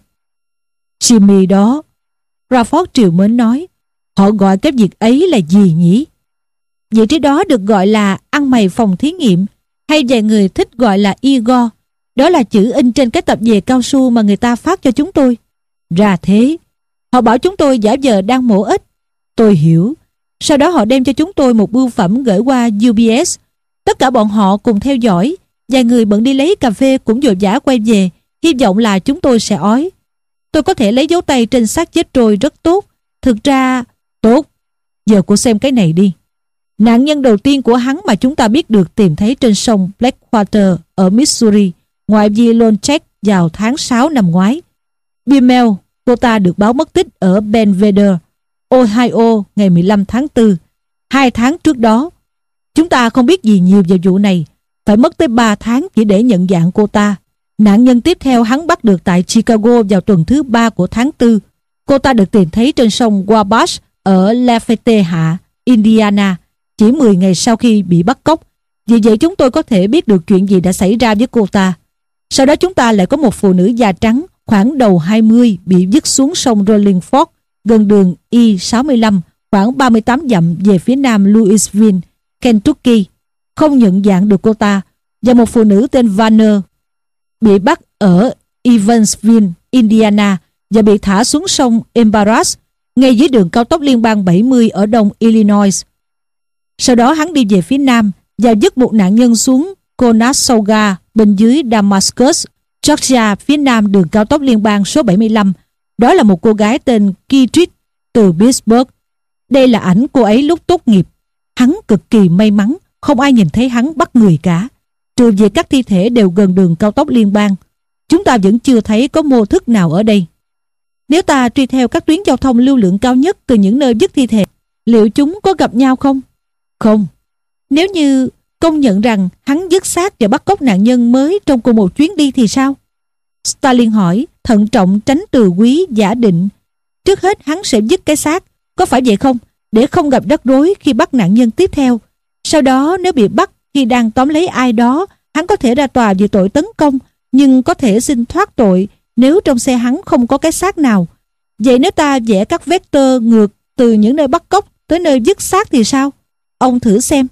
Jimmy đó, Crawford triều mến nói, họ gọi cái việc ấy là gì nhỉ? Vị trí đó được gọi là ăn mày phòng thí nghiệm, hay vài người thích gọi là Igor. Đó là chữ in trên cái tập về cao su mà người ta phát cho chúng tôi. Ra thế, họ bảo chúng tôi giả vờ đang mổ ếch. Tôi hiểu. Sau đó họ đem cho chúng tôi một bưu phẩm gửi qua u pê ét. Tất cả bọn họ cùng theo dõi. Vài người bận đi lấy cà phê cũng vội vã quay về, hy vọng là chúng tôi sẽ ói. Tôi có thể lấy dấu tay trên xác chết trôi rất tốt, Thực ra, tốt, giờ cô xem cái này đi. Nạn nhân đầu tiên của hắn mà chúng ta biết được tìm thấy trên sông Blackwater ở Missouri, ngoại vi Longcheck vào tháng sáu năm ngoái. Bimmel, cô ta được báo mất tích ở Belvedere, Ohio ngày mười lăm tháng tư, hai tháng trước đó. Chúng ta không biết gì nhiều về vụ này, phải mất tới ba tháng chỉ để nhận dạng cô ta. Nạn nhân tiếp theo hắn bắt được tại Chicago vào tuần thứ ba của tháng tư. Cô ta được tìm thấy trên sông Wabash ở Lafayette Hạ, Indiana, chỉ mười ngày sau khi bị bắt cóc. Vì vậy chúng tôi có thể biết được chuyện gì đã xảy ra với cô ta. Sau đó chúng ta lại có một phụ nữ da trắng khoảng đầu hai mươi bị vứt xuống sông Rolling Fork gần đường I sáu mươi lăm, khoảng ba mươi tám dặm về phía nam Louisville, Kentucky. Không nhận dạng được cô ta. Và một phụ nữ tên Vanner bị bắt ở Evansville, Indiana và bị thả xuống sông Embarrass ngay dưới đường cao tốc liên bang bảy mươi ở đông Illinois. Sau đó hắn đi về phía nam và vứt một nạn nhân xuống Conestoga bên dưới Damascus, Georgia, phía nam đường cao tốc liên bang số bảy mươi lăm. Đó là một cô gái tên Kitrit từ Pittsburgh. Đây là ảnh cô ấy lúc tốt nghiệp. Hắn cực kỳ may mắn, không ai nhìn thấy hắn bắt người cả, trừ việc các thi thể đều gần đường cao tốc liên bang. Chúng ta vẫn chưa thấy có mô thức nào ở đây. Nếu ta truy theo các tuyến giao thông lưu lượng cao nhất từ những nơi vứt thi thể, liệu chúng có gặp nhau không? Không. Nếu như công nhận rằng hắn vứt xác và bắt cóc nạn nhân mới trong cùng một chuyến đi thì sao? Stalin hỏi, thận trọng tránh từ quý giả định. Trước hết hắn sẽ vứt cái xác, có phải vậy không? Để không gặp rắc rối khi bắt nạn nhân tiếp theo. Sau đó nếu bị bắt khi đang tóm lấy ai đó, hắn có thể ra tòa vì tội tấn công, nhưng có thể xin thoát tội nếu trong xe hắn không có cái xác nào. Vậy nếu ta vẽ các vector ngược từ những nơi bắt cóc tới nơi vứt xác thì sao? Ông thử xem.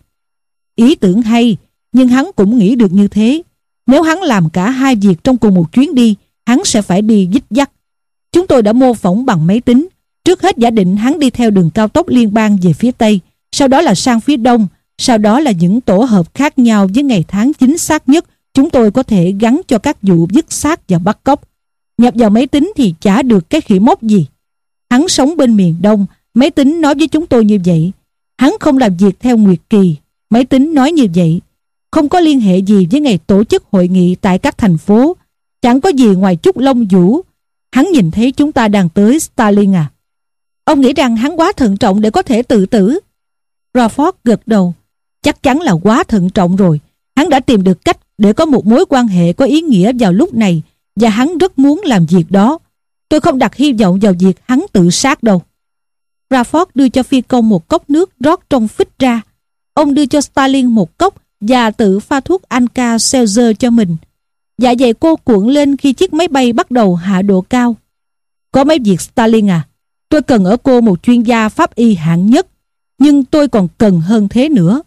Ý tưởng hay, nhưng hắn cũng nghĩ được như thế. Nếu hắn làm cả hai việc trong cùng một chuyến đi, hắn sẽ phải đi dích dắc. Chúng tôi đã mô phỏng bằng máy tính. Trước hết giả định hắn đi theo đường cao tốc liên bang về phía Tây, sau đó là sang phía Đông, sau đó là những tổ hợp khác nhau với ngày tháng chính xác nhất chúng tôi có thể gắn cho các vụ vứt xác và bắt cóc. Nhập vào máy tính thì chả được cái khỉ mốc gì. Hắn sống bên miền Đông, máy tính nói với chúng tôi như vậy. Hắn không làm việc theo nguyệt kỳ, máy tính nói như vậy. Không có liên hệ gì với ngày tổ chức hội nghị tại các thành phố. Chẳng có gì ngoài chút lông vũ. Hắn nhìn thấy chúng ta đang tới Stalin à? Ông nghĩ rằng hắn quá thận trọng để có thể tự tử? Crawford gật đầu. Chắc chắn là quá thận trọng rồi. Hắn đã tìm được cách để có một mối quan hệ có ý nghĩa vào lúc này, và hắn rất muốn làm việc đó. Tôi không đặt hy vọng vào việc hắn tự sát đâu. Crawford đưa cho phi công một cốc nước rót trong phích ra. Ông đưa cho Stalin một cốc và tự pha thuốc Alka-Seltzer cho mình. Dạ dày cô cuộn lên khi chiếc máy bay bắt đầu hạ độ cao. Có mấy việc Stalin à, tôi cần ở cô một chuyên gia pháp y hạng nhất, nhưng tôi còn cần hơn thế nữa.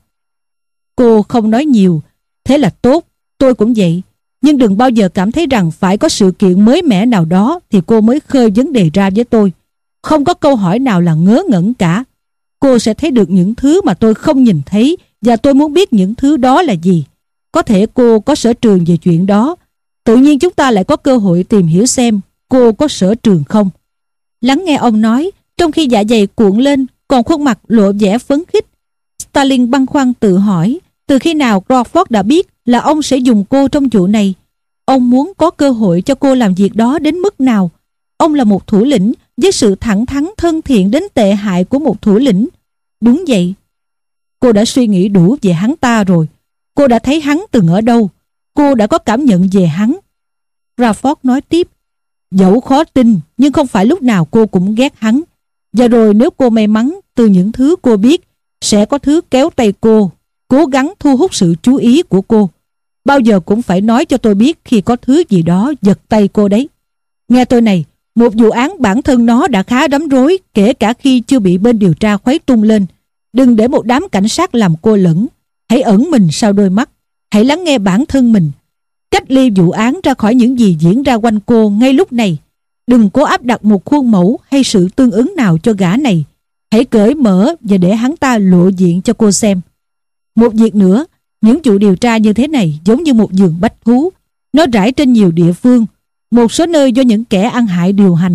Cô không nói nhiều, thế là tốt, tôi cũng vậy. Nhưng đừng bao giờ cảm thấy rằng phải có sự kiện mới mẻ nào đó thì cô mới khơi vấn đề ra với tôi. Không có câu hỏi nào là ngớ ngẩn cả. Cô sẽ thấy được những thứ mà tôi không nhìn thấy, và tôi muốn biết những thứ đó là gì. Có thể cô có sở trường về chuyện đó. Tự nhiên chúng ta lại có cơ hội tìm hiểu xem cô có sở trường không. Lắng nghe ông nói, trong khi dạ dày cuộn lên, còn khuôn mặt lộ vẻ phấn khích. Stalin băn khoăn tự hỏi, từ khi nào Crawford đã biết là ông sẽ dùng cô trong vụ này? Ông muốn có cơ hội cho cô làm việc đó đến mức nào? Ông là một thủ lĩnh với sự thẳng thắn thân thiện đến tệ hại của một thủ lĩnh. Đúng vậy. Cô đã suy nghĩ đủ về hắn ta rồi. Cô đã thấy hắn từng ở đâu. Cô đã có cảm nhận về hắn. Crawford nói tiếp, dẫu khó tin, nhưng không phải lúc nào cô cũng ghét hắn. Và rồi nếu cô may mắn, từ những thứ cô biết, sẽ có thứ kéo tay cô, cố gắng thu hút sự chú ý của cô. Bao giờ cũng phải nói cho tôi biết khi có thứ gì đó giật tay cô đấy. Nghe tôi này, một vụ án bản thân nó đã khá đắm rối, kể cả khi chưa bị bên điều tra khuấy tung lên. Đừng để một đám cảnh sát làm cô lẫn. Hãy ẩn mình sau đôi mắt. Hãy lắng nghe bản thân mình. Cách ly vụ án ra khỏi những gì diễn ra quanh cô ngay lúc này. Đừng cố áp đặt một khuôn mẫu hay sự tương ứng nào cho gã này. Hãy cởi mở và để hắn ta lộ diện cho cô xem. Một việc nữa, những vụ điều tra như thế này giống như một vườn bách thú. Nó rải trên nhiều địa phương. Một số nơi do những kẻ ăn hại điều hành,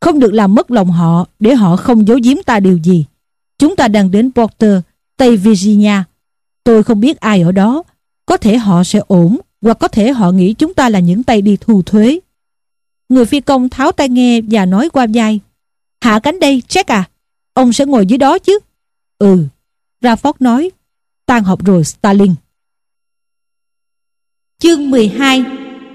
Không được làm mất lòng họ để họ không giấu giếm ta điều gì. Chúng ta đang đến Porter, Tây Virginia. Tôi không biết ai ở đó. Có thể họ sẽ ổn, hoặc có thể họ nghĩ chúng ta là những tay đi thu thuế. Người phi công tháo tai nghe và nói qua vai: Hạ cánh đây, Jack à. Ông sẽ ngồi dưới đó chứ? Ừ, Crawford nói. Tan họp rồi, Starling. Chương mười hai.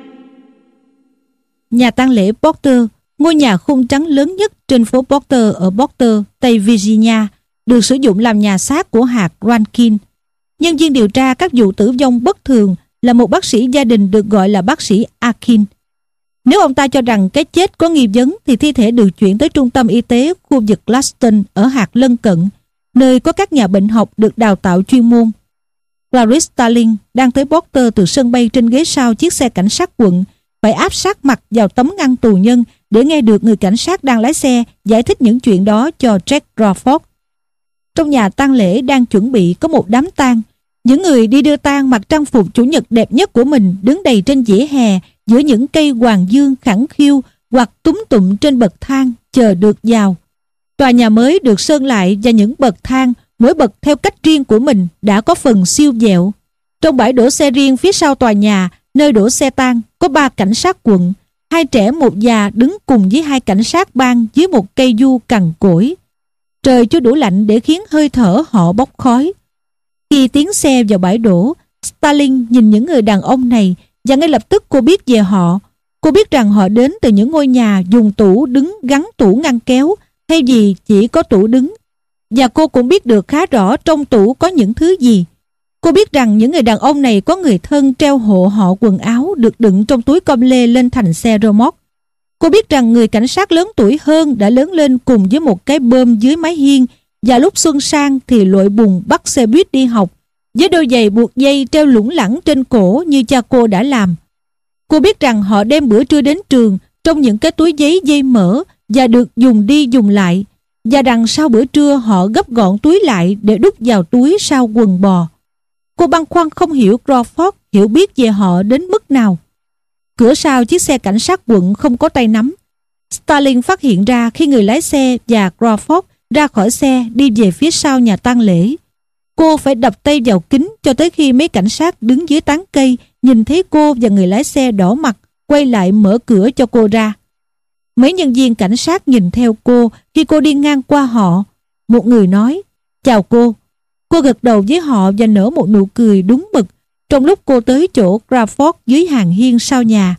Nhà tang lễ Porter, ngôi nhà khung trắng lớn nhất trên phố Porter ở Porter, Tây Virginia, được sử dụng làm nhà xác của hạt Rankin. Nhân viên điều tra các vụ tử vong bất thường là một bác sĩ gia đình được gọi là bác sĩ Akin. Nếu ông ta cho rằng cái chết có nghi vấn thì thi thể được chuyển tới trung tâm y tế khu vực Glaston ở hạt lân cận, nơi có các nhà bệnh học được đào tạo chuyên môn. Clarice Starling đang tới Porter từ sân bay trên ghế sau chiếc xe cảnh sát quận, phải áp sát mặt vào tấm ngăn tù nhân để nghe được người cảnh sát đang lái xe giải thích những chuyện đó cho Jack Crawford. Trong nhà tang lễ đang chuẩn bị có một đám tang. Những người đi đưa tang mặc trang phục chủ nhật đẹp nhất của mình đứng đầy trên vỉa hè giữa những cây hoàng dương khẳng khiu hoặc túm tụm trên bậc thang chờ được vào. Tòa nhà mới được sơn lại và những bậc thang, mỗi bậc theo cách riêng của mình, đã có phần siêu vẹo. Trong bãi đổ xe riêng phía sau tòa nhà, nơi đổ xe tang, có ba cảnh sát quận, hai trẻ một già đứng cùng với hai cảnh sát bang dưới một cây du cằn cỗi. Trời chưa đủ lạnh để khiến hơi thở họ bốc khói. Khi tiến xe vào bãi đổ, Starling nhìn những người đàn ông này và ngay lập tức cô biết về họ. Cô biết rằng họ đến từ những ngôi nhà dùng tủ đứng gắn tủ ngăn kéo thay vì chỉ có tủ đứng. Và cô cũng biết được khá rõ trong tủ có những thứ gì. Cô biết rằng những người đàn ông này có người thân treo hộ họ quần áo được đựng trong túi com lê lên thành xe rơ moóc. Cô biết rằng người cảnh sát lớn tuổi hơn đã lớn lên cùng với một cái bơm dưới mái hiên, và lúc xuân sang thì lội bùn bắt xe buýt đi học với đôi giày buộc dây treo lủng lẳng trên cổ như cha cô đã làm. Cô biết rằng họ đem bữa trưa đến trường trong những cái túi giấy dây mỡ và được dùng đi dùng lại, và rằng sau bữa trưa họ gấp gọn túi lại để đút vào túi sau quần bò. Cô băn khoăn không hiểu Crawford hiểu biết về họ đến mức nào. Cửa sau chiếc xe cảnh sát quận không có tay nắm. Starling phát hiện ra khi người lái xe và Crawford ra khỏi xe đi về phía sau nhà tang lễ. Cô phải đập tay vào kính cho tới khi mấy cảnh sát đứng dưới tán cây nhìn thấy cô và người lái xe đỏ mặt quay lại mở cửa cho cô ra. Mấy nhân viên cảnh sát nhìn theo cô khi cô đi ngang qua họ. Một người nói: "Chào cô." Cô gật đầu với họ và nở một nụ cười đúng mực trong lúc cô tới chỗ Crawford dưới hàng hiên sau nhà.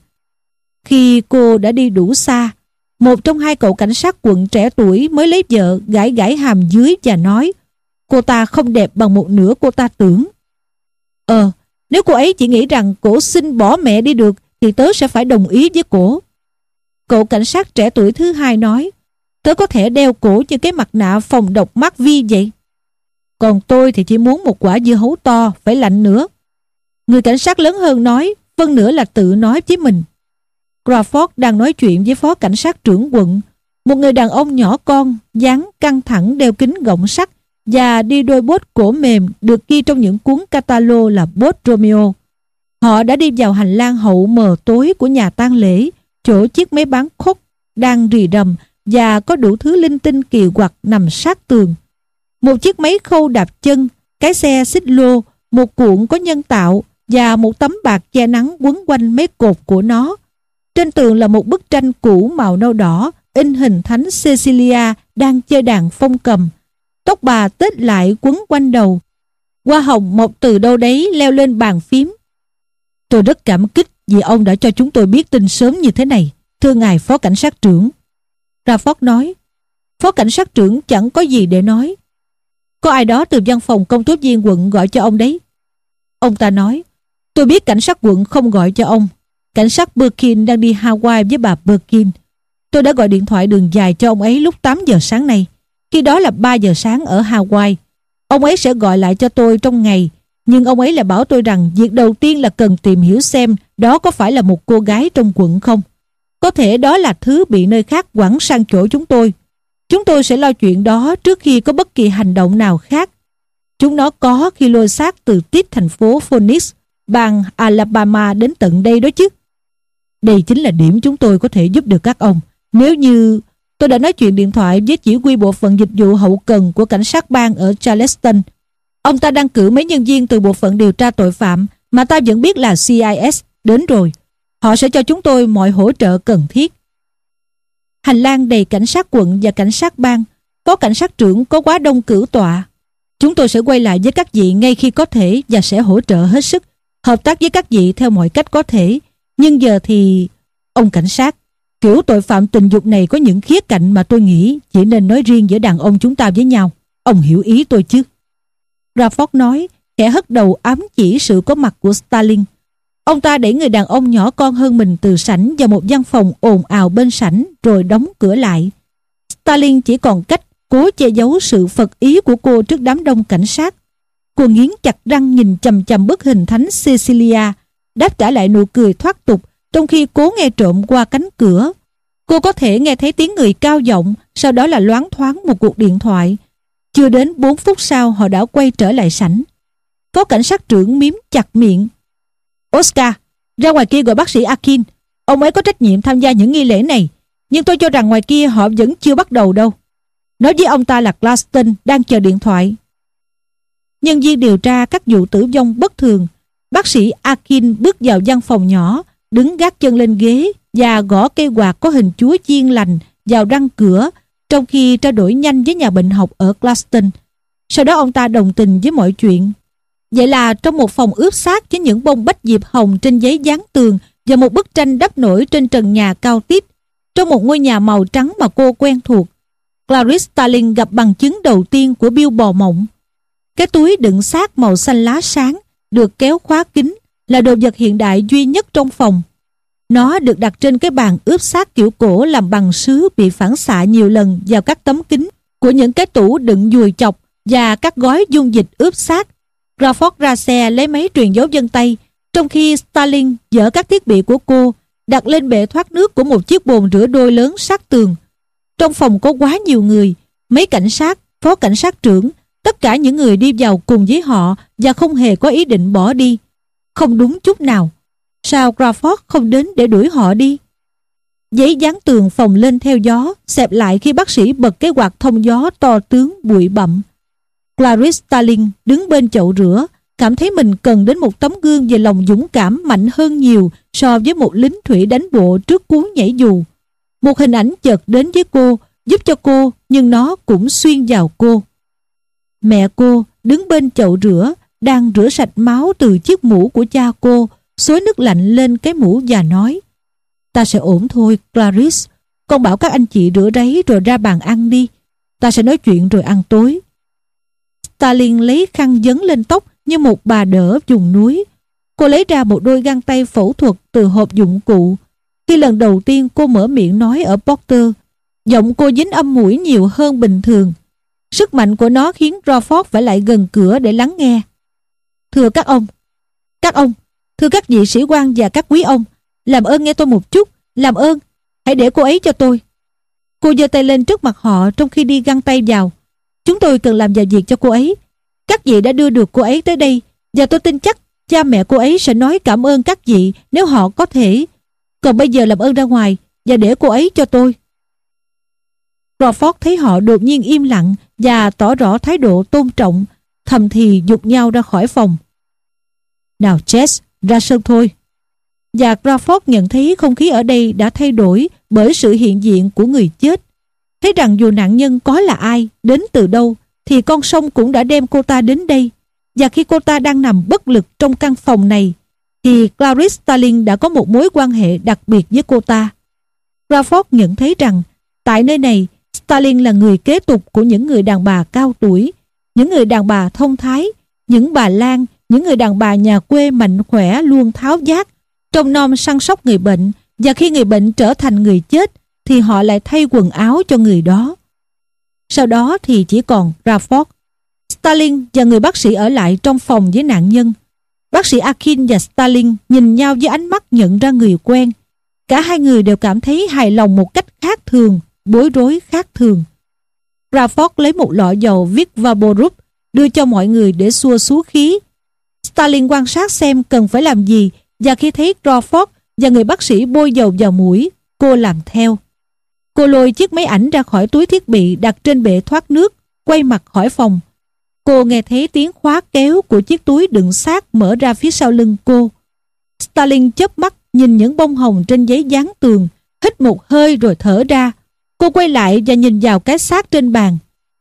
Khi cô đã đi đủ xa, một trong hai cậu cảnh sát quận trẻ tuổi mới lấy vợ gãi gãi hàm dưới và nói: "Cô ta không đẹp bằng một nửa cô ta tưởng." Ờ, nếu cô ấy chỉ nghĩ rằng cổ xin bỏ mẹ đi được thì tớ sẽ phải đồng ý với cổ. Cậu cảnh sát trẻ tuổi thứ hai nói: "Tớ có thể đeo cổ như cái mặt nạ phòng độc mắc vi vậy." Còn tôi thì chỉ muốn một quả dưa hấu to, phải lạnh nữa. Người cảnh sát lớn hơn nói, phân nửa là tự nói với mình. Crawford đang nói chuyện với phó cảnh sát trưởng quận, một người đàn ông nhỏ con, dáng căng thẳng đeo kính gọng sắt và đi đôi bốt cổ mềm được ghi trong những cuốn catalog là bốt Romeo. Họ đã đi vào hành lang hậu mờ tối của nhà tang lễ, chỗ chiếc máy bán khúc đang rì rầm và có đủ thứ linh tinh kỳ quặc nằm sát tường. Một chiếc máy khâu đạp chân, cái xe xích lô, một cuộn có nhân tạo và một tấm bạc che nắng quấn quanh mấy cột của nó. Trên tường là một bức tranh cũ màu nâu đỏ in hình thánh Cecilia đang chơi đàn phong cầm. Tóc bà tết lại quấn quanh đầu. Hoa hồng mọc từ đâu đấy leo lên bàn phím. "Tôi rất cảm kích vì ông đã cho chúng tôi biết tin sớm như thế này, thưa ngài phó cảnh sát trưởng." Crawford nói. Phó cảnh sát trưởng chẳng có gì để nói. "Có ai đó từ văn phòng công tố viên quận gọi cho ông đấy." Ông ta nói. "Tôi biết cảnh sát quận không gọi cho ông. Cảnh sát Birkin đang đi Hawaii với bà Birkin. Tôi đã gọi điện thoại đường dài cho ông ấy lúc tám giờ sáng nay. Khi đó là ba giờ sáng ở Hawaii. Ông ấy sẽ gọi lại cho tôi trong ngày, nhưng ông ấy lại bảo tôi rằng việc đầu tiên là cần tìm hiểu xem đó có phải là một cô gái trong quận không. Có thể đó là thứ bị nơi khác quẳng sang chỗ chúng tôi. Chúng tôi sẽ lo chuyện đó trước khi có bất kỳ hành động nào khác. Chúng nó có khi lôi xác từ tít thành phố Phoenix, bang Alabama đến tận đây đó chứ. Đây chính là điểm chúng tôi có thể giúp được các ông. Nếu như Tôi đã nói chuyện điện thoại với chỉ huy bộ phận dịch vụ hậu cần của cảnh sát bang ở Charleston. Ông ta đang cử mấy nhân viên từ bộ phận điều tra tội phạm mà ta vẫn biết là xê i ét đến rồi. Họ sẽ cho chúng tôi mọi hỗ trợ cần thiết. Hành lang đầy cảnh sát quận và cảnh sát bang. Phó cảnh sát trưởng có quá đông cử tọa. Chúng tôi sẽ quay lại với các vị ngay khi có thể và sẽ hỗ trợ hết sức, hợp tác với các vị theo mọi cách có thể. Nhưng giờ thì... Ông cảnh sát, kiểu tội phạm tình dục này có những khía cạnh mà tôi nghĩ chỉ nên nói riêng giữa đàn ông chúng ta với nhau. Ông hiểu ý tôi chứ? Crawford nói, khẽ hất đầu ám chỉ sự có mặt của Starling. Ông ta đẩy người đàn ông nhỏ con hơn mình từ sảnh vào một văn phòng ồn ào bên sảnh rồi đóng cửa lại. Starling chỉ còn cách cố che giấu sự phật ý của cô trước đám đông cảnh sát. Cô nghiến chặt răng nhìn chằm chằm bức hình thánh Cecilia, đáp trả lại nụ cười thoát tục trong khi cố nghe trộm qua cánh cửa. Cô có thể nghe thấy tiếng người cao giọng, sau đó là loáng thoáng một cuộc điện thoại. Chưa đến bốn phút sau họ đã quay trở lại sảnh. Phó cảnh sát trưởng miếm chặt miệng. Oscar, ra ngoài kia gọi bác sĩ Akin. Ông ấy có trách nhiệm tham gia những nghi lễ này. Nhưng tôi cho rằng ngoài kia họ vẫn chưa bắt đầu đâu. Nói với ông ta là Glaston đang chờ điện thoại. Nhân viên điều tra các vụ tử vong bất thường. Bác sĩ Akin bước vào văn phòng nhỏ, đứng gác chân lên ghế và gõ cây quạt có hình chúa chiên lành vào răng cửa, trong khi trao đổi nhanh với nhà bệnh học ở Glaston. Sau đó ông ta đồng tình với mọi chuyện. Vậy là trong một phòng ướp xác với những bông bách diệp hồng trên giấy dán tường và một bức tranh đắp nổi trên trần nhà cao tít, trong một ngôi nhà màu trắng mà cô quen thuộc, Clarice Starling gặp bằng chứng đầu tiên của Bill bò mộng. Cái túi đựng xác màu xanh lá sáng được kéo khóa kín là đồ vật hiện đại duy nhất trong phòng. Nó được đặt trên cái bàn ướp xác kiểu cổ làm bằng sứ bị phản xạ nhiều lần vào các tấm kính của những cái tủ đựng dùi chọc và các gói dung dịch ướp xác. Crawford ra xe lấy máy truyền dấu vân tay, trong khi Starling dỡ các thiết bị của cô đặt lên bệ thoát nước của một chiếc bồn rửa đôi lớn sát tường. Trong phòng có quá nhiều người, mấy cảnh sát, phó cảnh sát trưởng, tất cả những người đi vào cùng với họ và không hề có ý định bỏ đi. Không đúng chút nào. Sao Crawford không đến để đuổi họ đi? Giấy dán tường phồng lên theo gió, xẹp lại khi bác sĩ bật cái quạt thông gió to tướng bụi bặm. Clarice Starling đứng bên chậu rửa, cảm thấy mình cần đến một tấm gương về lòng dũng cảm mạnh hơn nhiều so với một lính thủy đánh bộ trước cú nhảy dù. Một hình ảnh chợt đến với cô, giúp cho cô, nhưng nó cũng xuyên vào cô. Mẹ cô đứng bên chậu rửa, đang rửa sạch máu từ chiếc mũ của cha cô, xối nước lạnh lên cái mũ và nói: Ta sẽ ổn thôi, Clarice. Con bảo các anh chị rửa ráy rồi ra bàn ăn đi. Ta sẽ nói chuyện rồi ăn tối. Starling lấy khăn vấn lên tóc như một bà đỡ vùng núi. Cô lấy ra một đôi găng tay phẫu thuật từ hộp dụng cụ. Khi lần đầu tiên cô mở miệng nói ở Porter, giọng cô dính âm mũi nhiều hơn bình thường. Sức mạnh của nó khiến Crawford phải lại gần cửa để lắng nghe. Thưa các ông, các ông, thưa các vị sĩ quan và các quý ông, làm ơn nghe tôi một chút, làm ơn, hãy để cô ấy cho tôi. Cô giơ tay lên trước mặt họ trong khi đi găng tay vào. Chúng tôi cần làm vài việc cho cô ấy. Các vị đã đưa được cô ấy tới đây, và tôi tin chắc cha mẹ cô ấy sẽ nói cảm ơn các vị nếu họ có thể. Còn bây giờ làm ơn ra ngoài và để cô ấy cho tôi. Crawford thấy họ đột nhiên im lặng và tỏ rõ thái độ tôn trọng, thầm thì giục nhau ra khỏi phòng. Nào Jess, ra sân thôi. Và Crawford nhận thấy không khí ở đây đã thay đổi bởi sự hiện diện của người chết. Thấy rằng dù nạn nhân có là ai, đến từ đâu, thì con sông cũng đã đem cô ta đến đây. Và khi cô ta đang nằm bất lực trong căn phòng này, thì Clarice Starling đã có một mối quan hệ đặc biệt với cô ta. Crawford nhận thấy rằng tại nơi này, Starling là người kế tục của những người đàn bà cao tuổi, những người đàn bà thông thái, những bà lang, những người đàn bà nhà quê mạnh khỏe luôn tháo vát, trông nom săn sóc người bệnh, và khi người bệnh trở thành người chết thì họ lại thay quần áo cho người đó. Sau đó thì chỉ còn Crawford. Starling và người bác sĩ ở lại trong phòng với nạn nhân. Bác sĩ Akin và Starling nhìn nhau với ánh mắt nhận ra người quen. Cả hai người đều cảm thấy hài lòng một cách khác thường, bối rối khác thường. Crawford lấy một lọ dầu viết Vaporub đưa cho mọi người để xua xú khí. Starling quan sát xem cần phải làm gì, và khi thấy Crawford và người bác sĩ bôi dầu vào mũi, cô làm theo. Cô lôi chiếc máy ảnh ra khỏi túi thiết bị đặt trên bệ thoát nước, quay mặt khỏi phòng. Cô nghe thấy tiếng khóa kéo của chiếc túi đựng xác mở ra phía sau lưng cô. Stalin chớp mắt nhìn những bông hồng trên giấy dán tường, hít một hơi rồi thở ra. Cô quay lại và nhìn vào cái xác trên bàn.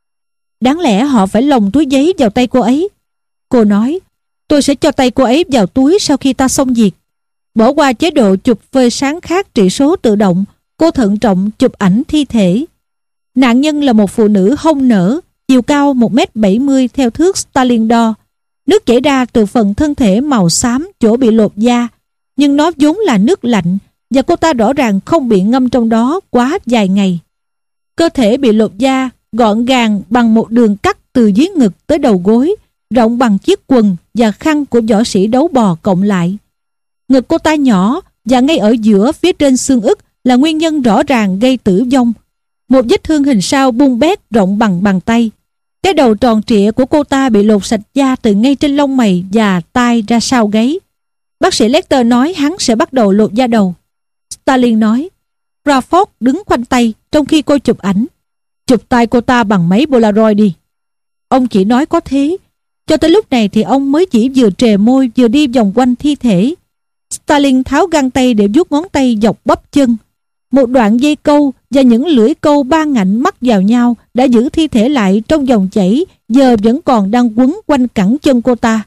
Đáng lẽ họ phải lồng túi giấy vào tay cô ấy. Cô nói, tôi sẽ cho tay cô ấy vào túi sau khi ta xong việc. Bỏ qua chế độ chụp phơi sáng khác trị số tự động, cô thận trọng chụp ảnh thi thể. Nạn nhân là một phụ nữ hông nở, chiều cao một mét bảy mươi theo thước Stalin đo. Nước chảy ra từ phần thân thể màu xám chỗ bị lột da, nhưng nó vốn là nước lạnh và cô ta rõ ràng không bị ngâm trong đó quá vài ngày. Cơ thể bị lột da gọn gàng bằng một đường cắt từ dưới ngực tới đầu gối, rộng bằng chiếc quần và khăn của võ sĩ đấu bò cộng lại. Ngực cô ta nhỏ và ngay ở giữa phía trên xương ức là nguyên nhân rõ ràng gây tử vong. Một vết thương hình sao bung bét rộng bằng bàn tay. Cái đầu tròn trịa của cô ta bị lột sạch da từ ngay trên lông mày và tai ra sau gáy. Bác sĩ Lecter nói hắn sẽ bắt đầu lột da đầu. Stalin nói. Crawford đứng khoanh tay trong khi cô chụp ảnh. Chụp tay cô ta bằng máy Polaroid đi. Ông chỉ nói có thế. Cho tới lúc này thì ông mới chỉ vừa trề môi vừa đi vòng quanh thi thể. Stalin tháo găng tay để vuốt ngón tay dọc bắp chân. Một đoạn dây câu và những lưỡi câu ba ngạnh mắc vào nhau đã giữ thi thể lại trong dòng chảy, giờ vẫn còn đang quấn quanh cẳng chân cô ta.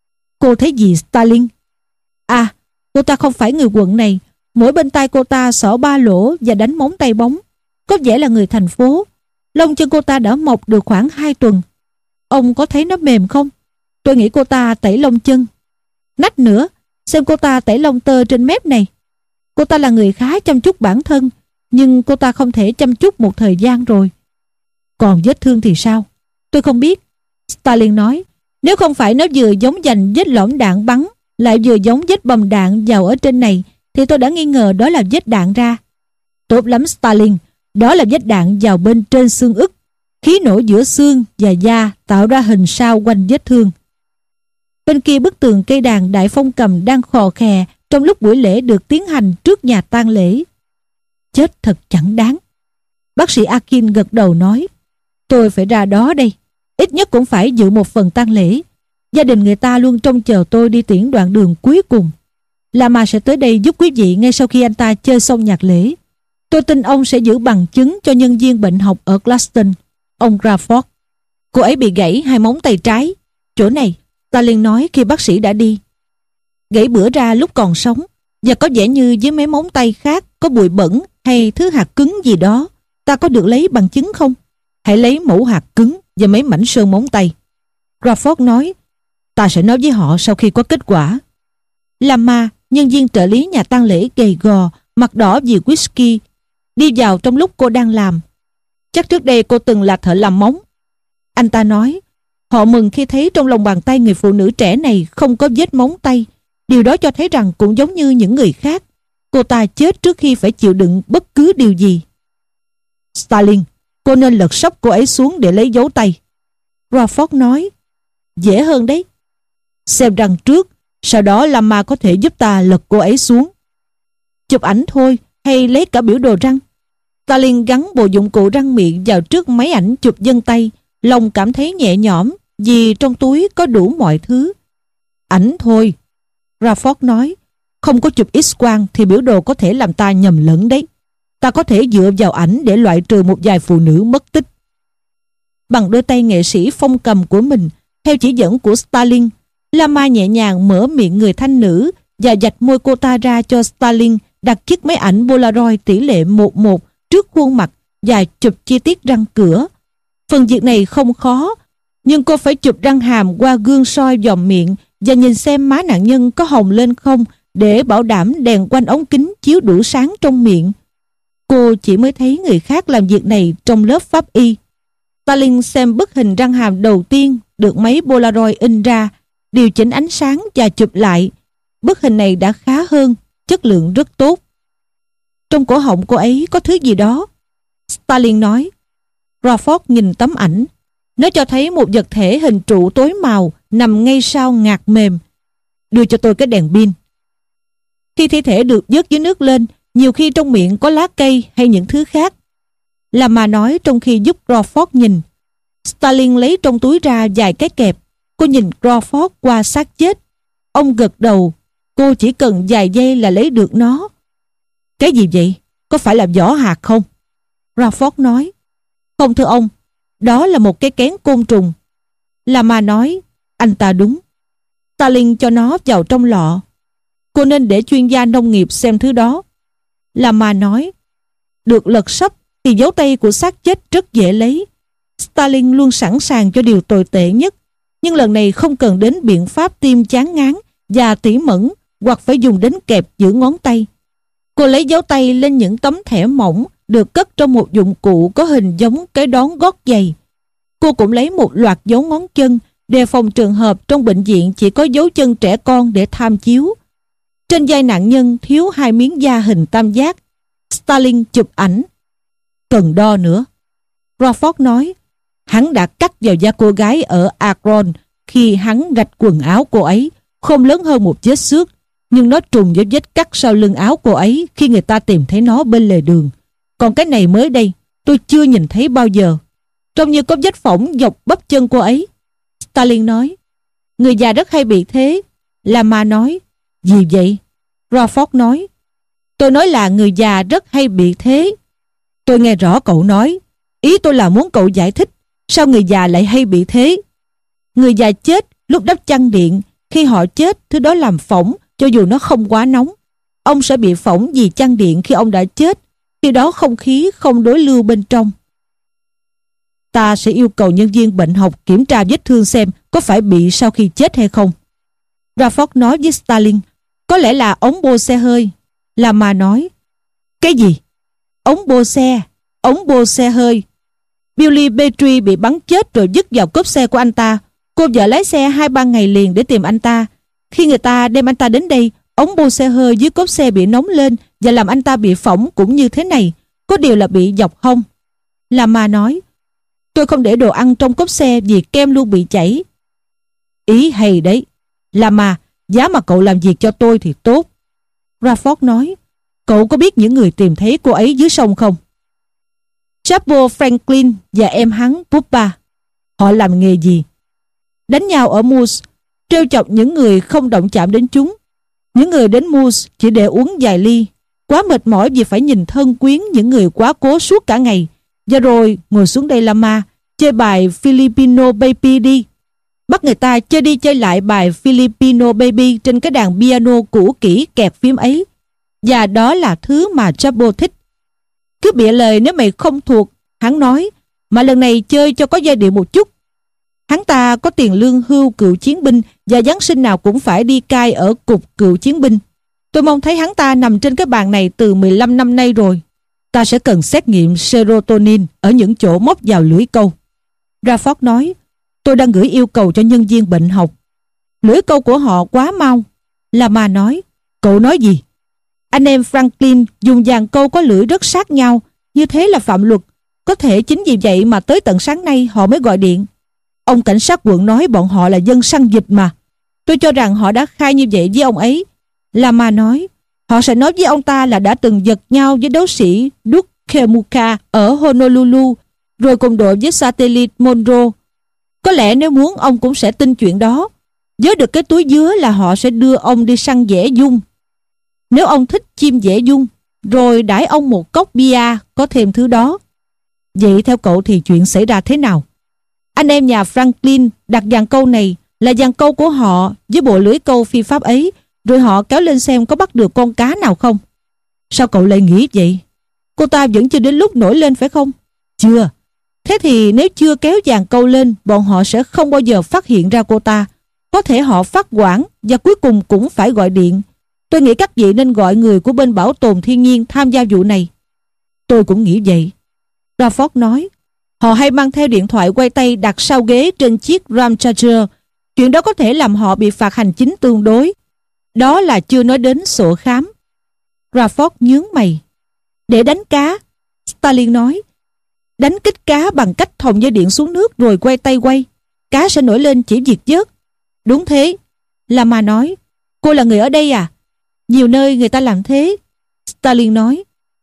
Cô thấy gì Stalin? À, cô ta không phải người quận này. Mỗi bên tay cô ta xỏ ba lỗ và đánh móng tay bóng. Có vẻ là người thành phố. Lông chân cô ta đã mọc được khoảng hai tuần. Ông có thấy nó mềm không? Tôi nghĩ cô ta tẩy lông chân. Nách nữa, xem cô ta tẩy lông tơ trên mép này. Cô ta là người khá chăm chút bản thân, nhưng cô ta không thể chăm chút một thời gian rồi. Còn vết thương thì sao? Tôi không biết. Stalin nói, nếu không phải nó vừa giống dành vết lõm đạn bắn, lại vừa giống vết bầm đạn vào ở trên này, thì tôi đã nghi ngờ đó là vết đạn ra. Tốt lắm Stalin, đó là vết đạn vào bên trên xương ức. Khí nổ giữa xương và da tạo ra hình sao quanh vết thương. Bên kia bức tường cây đàn Đại Phong Cầm đang khò khè trong lúc buổi lễ được tiến hành trước nhà tang lễ. Chết thật chẳng đáng. Bác sĩ Akin gật đầu nói, tôi phải ra đó đây. Ít nhất cũng phải dự một phần tang lễ. Gia đình người ta luôn trông chờ tôi đi tiễn đoạn đường cuối cùng. Lama sẽ tới đây giúp quý vị ngay sau khi anh ta chơi xong nhạc lễ. Tôi tin ông sẽ giữ bằng chứng cho nhân viên bệnh học ở Glaston, ông Crawford. Cô ấy bị gãy hai móng tay trái. Chỗ này, Stalin nói khi bác sĩ đã đi. Gãy bữa ra lúc còn sống, và có vẻ như với mấy móng tay khác có bụi bẩn hay thứ hạt cứng gì đó. Ta có được lấy bằng chứng không? Hãy lấy mẫu hạt cứng và mấy mảnh sơn móng tay. Crawford nói, ta sẽ nói với họ sau khi có kết quả. Lama, nhân viên trợ lý nhà tang lễ gầy gò, mặt đỏ vì whisky, đi vào trong lúc cô đang làm. Chắc trước đây cô từng là thợ làm móng. Anh ta nói, họ mừng khi thấy trong lòng bàn tay người phụ nữ trẻ này không có vết móng tay. Điều đó cho thấy rằng cũng giống như những người khác, cô ta chết trước khi phải chịu đựng bất cứ điều gì. Stalin, cô nên lật sấp cô ấy xuống để lấy dấu tay. Crawford nói, dễ hơn đấy. Xem răng trước, sau đó Lama có thể giúp ta lật cô ấy xuống. Chụp ảnh thôi hay lấy cả biểu đồ răng? Stalin gắn bộ dụng cụ răng miệng vào trước máy ảnh chụp vân tay, lòng cảm thấy nhẹ nhõm vì trong túi có đủ mọi thứ. Ảnh thôi. Crawford nói, không có chụp X-quang thì biểu đồ có thể làm ta nhầm lẫn đấy. Ta có thể dựa vào ảnh để loại trừ một vài phụ nữ mất tích. Bằng đôi tay nghệ sĩ phong cầm của mình, theo chỉ dẫn của Stalin, Lama nhẹ nhàng mở miệng người thanh nữ và vạch môi cô ta ra cho Stalin đặt chiếc máy ảnh Polaroid tỷ lệ một một trước khuôn mặt và chụp chi tiết răng cửa. Phần việc này không khó, nhưng cô phải chụp răng hàm qua gương soi dòm miệng và nhìn xem má nạn nhân có hồng lên không để bảo đảm đèn quanh ống kính chiếu đủ sáng trong miệng. Cô chỉ mới thấy người khác làm việc này trong lớp pháp y. Stalin xem bức hình răng hàm đầu tiên được máy Polaroid in ra, điều chỉnh ánh sáng và chụp lại. Bức hình này đã khá hơn, chất lượng rất tốt. Trong cổ họng cô ấy có thứ gì đó, Stalin nói. Crawford nhìn tấm ảnh. Nó cho thấy một vật thể hình trụ tối màu nằm ngay sau ngạc mềm. Đưa cho tôi cái đèn pin. Khi thi thể được vớt dưới nước lên, nhiều khi trong miệng có lá cây hay những thứ khác. Lama nói trong khi giúp Crawford nhìn. Stalin lấy trong túi ra vài cái kẹp. Cô nhìn Crawford qua xác chết. Ông gật đầu. Cô chỉ cần vài giây là lấy được nó. Cái gì vậy? Có phải là vỏ hạt không? Crawford nói. Không thưa ông, đó là một cái kén côn trùng. Lama nói. Anh ta đúng. Stalin cho nó vào trong lọ. Cô nên để chuyên gia nông nghiệp xem thứ đó. Lama nói. Được lật sấp thì dấu tay của xác chết rất dễ lấy. Stalin luôn sẵn sàng cho điều tồi tệ nhất, nhưng lần này không cần đến biện pháp tiêm chán ngán và tỉ mẩn hoặc phải dùng đến kẹp giữ ngón tay. Cô lấy dấu tay lên những tấm thẻ mỏng được cất trong một dụng cụ có hình giống cái đón gót giày. Cô cũng lấy một loạt dấu ngón chân đề phòng trường hợp trong bệnh viện chỉ có dấu chân trẻ con để tham chiếu. Trên vai nạn nhân thiếu hai miếng da hình tam giác. Stalin chụp ảnh. Cần đo nữa. Crawford nói. Hắn đã cắt vào da cô gái ở Akron khi hắn rạch quần áo cô ấy, không lớn hơn một vết xước, nhưng nó trùng với vết cắt sau lưng áo cô ấy khi người ta tìm thấy nó bên lề đường. Còn cái này mới đây, tôi chưa nhìn thấy bao giờ. Trông như có vết phỏng dọc bắp chân cô ấy. Stalin nói. Người già rất hay bị thế. Lama nói. Gì vậy? Crawford nói. Tôi nói là người già rất hay bị thế. Tôi nghe rõ cậu nói. Ý tôi là muốn cậu giải thích sao người già lại hay bị thế. Người già chết lúc đắp chăn điện. Khi họ chết, thứ đó làm phỏng cho dù nó không quá nóng. Ông sẽ bị phỏng vì chăn điện khi ông đã chết. Khi đó không khí không đối lưu bên trong. Ta sẽ yêu cầu nhân viên bệnh học kiểm tra vết thương xem có phải bị sau khi chết hay không. Crawford nói với Stalin. Có lẽ là ống bô xe hơi. Lama nói. Cái gì? Ống bô xe. Ống bô xe hơi. Billy Petrie bị bắn chết rồi dứt vào cốp xe của anh ta. Cô vợ lái xe hai ba ngày liền để tìm anh ta. Khi người ta đem anh ta đến đây, ống bô xe hơi dưới cốp xe bị nóng lên và làm anh ta bị phỏng cũng như thế này. Có điều là bị dọc hông. Lama nói. Tôi không để đồ ăn trong cốp xe vì kem luôn bị chảy. Ý hay đấy. Lama, giá mà cậu làm việc cho tôi thì tốt. Crawford nói. Cậu có biết những người tìm thấy cô ấy dưới sông không? Chapo Franklin và em hắn Pupa. Họ làm nghề gì? Đánh nhau ở Moose, trêu chọc những người không động chạm đến chúng. Những người đến Moose chỉ để uống vài ly, quá mệt mỏi vì phải nhìn thân quyến những người quá cố suốt cả ngày. Và rồi ngồi xuống đây Lama, chơi bài Filipino Baby đi. Bắt người ta chơi đi chơi lại bài Filipino Baby trên cái đàn piano cũ kỹ kẹt phím ấy. Và đó là thứ mà Chapo thích. Cứ bịa lời nếu mày không thuộc, hắn nói, mà lần này chơi cho có giai điệu một chút. Hắn ta có tiền lương hưu cựu chiến binh và Giáng sinh nào cũng phải đi cai ở cục cựu chiến binh. Tôi mong thấy hắn ta nằm trên cái bàn này từ mười lăm năm nay rồi. Ta sẽ cần xét nghiệm serotonin ở những chỗ móc vào lưỡi câu. Crawford nói, tôi đang gửi yêu cầu cho nhân viên bệnh học. Lưỡi câu của họ quá mau. Lama nói, cậu nói gì? Anh em Franklin dùng dàn câu có lưỡi rất sát nhau, như thế là phạm luật. Có thể chính vì vậy mà tới tận sáng nay họ mới gọi điện. Ông cảnh sát quận nói bọn họ là dân săn vịt mà. Tôi cho rằng họ đã khai như vậy với ông ấy. Lama nói, họ sẽ nói với ông ta là đã từng giật nhau với đấu sĩ Duke Kemuka ở Honolulu, rồi cùng đội với Satellite Monroe. Có lẽ nếu muốn ông cũng sẽ tin chuyện đó. Với được cái túi dứa là họ sẽ đưa ông đi săn dẻ dung. Nếu ông thích chim dẻ dung, rồi đãi ông một cốc bia có thêm thứ đó. Vậy theo cậu thì chuyện xảy ra thế nào? Anh em nhà Franklin đặt dàn câu này là dàn câu của họ với bộ lưỡi câu phi pháp ấy, rồi họ kéo lên xem có bắt được con cá nào không. Sao cậu lại nghĩ vậy? Cô ta vẫn chưa đến lúc nổi lên phải không? Chưa. Thế thì nếu chưa kéo dàn câu lên, bọn họ sẽ không bao giờ phát hiện ra cô ta. Có thể họ phát quản và cuối cùng cũng phải gọi điện. Tôi nghĩ các vị nên gọi người của bên bảo tồn thiên nhiên tham gia vụ này. Tôi cũng nghĩ vậy. Crawford nói, họ hay mang theo điện thoại quay tay đặt sau ghế trên chiếc Ram Charger. Chuyện đó có thể làm họ bị phạt hành chính tương đối. Đó là chưa nói đến sổ khám. Crawford nhướng mày. Để đánh cá, Stalin nói. Đánh kích cá bằng cách thòng dây điện xuống nước rồi quay tay quay. Cá sẽ nổi lên chỉ việc vớt. Đúng thế, Lama nói. Cô là người ở đây à? Nhiều nơi người ta làm thế, Stalin nói.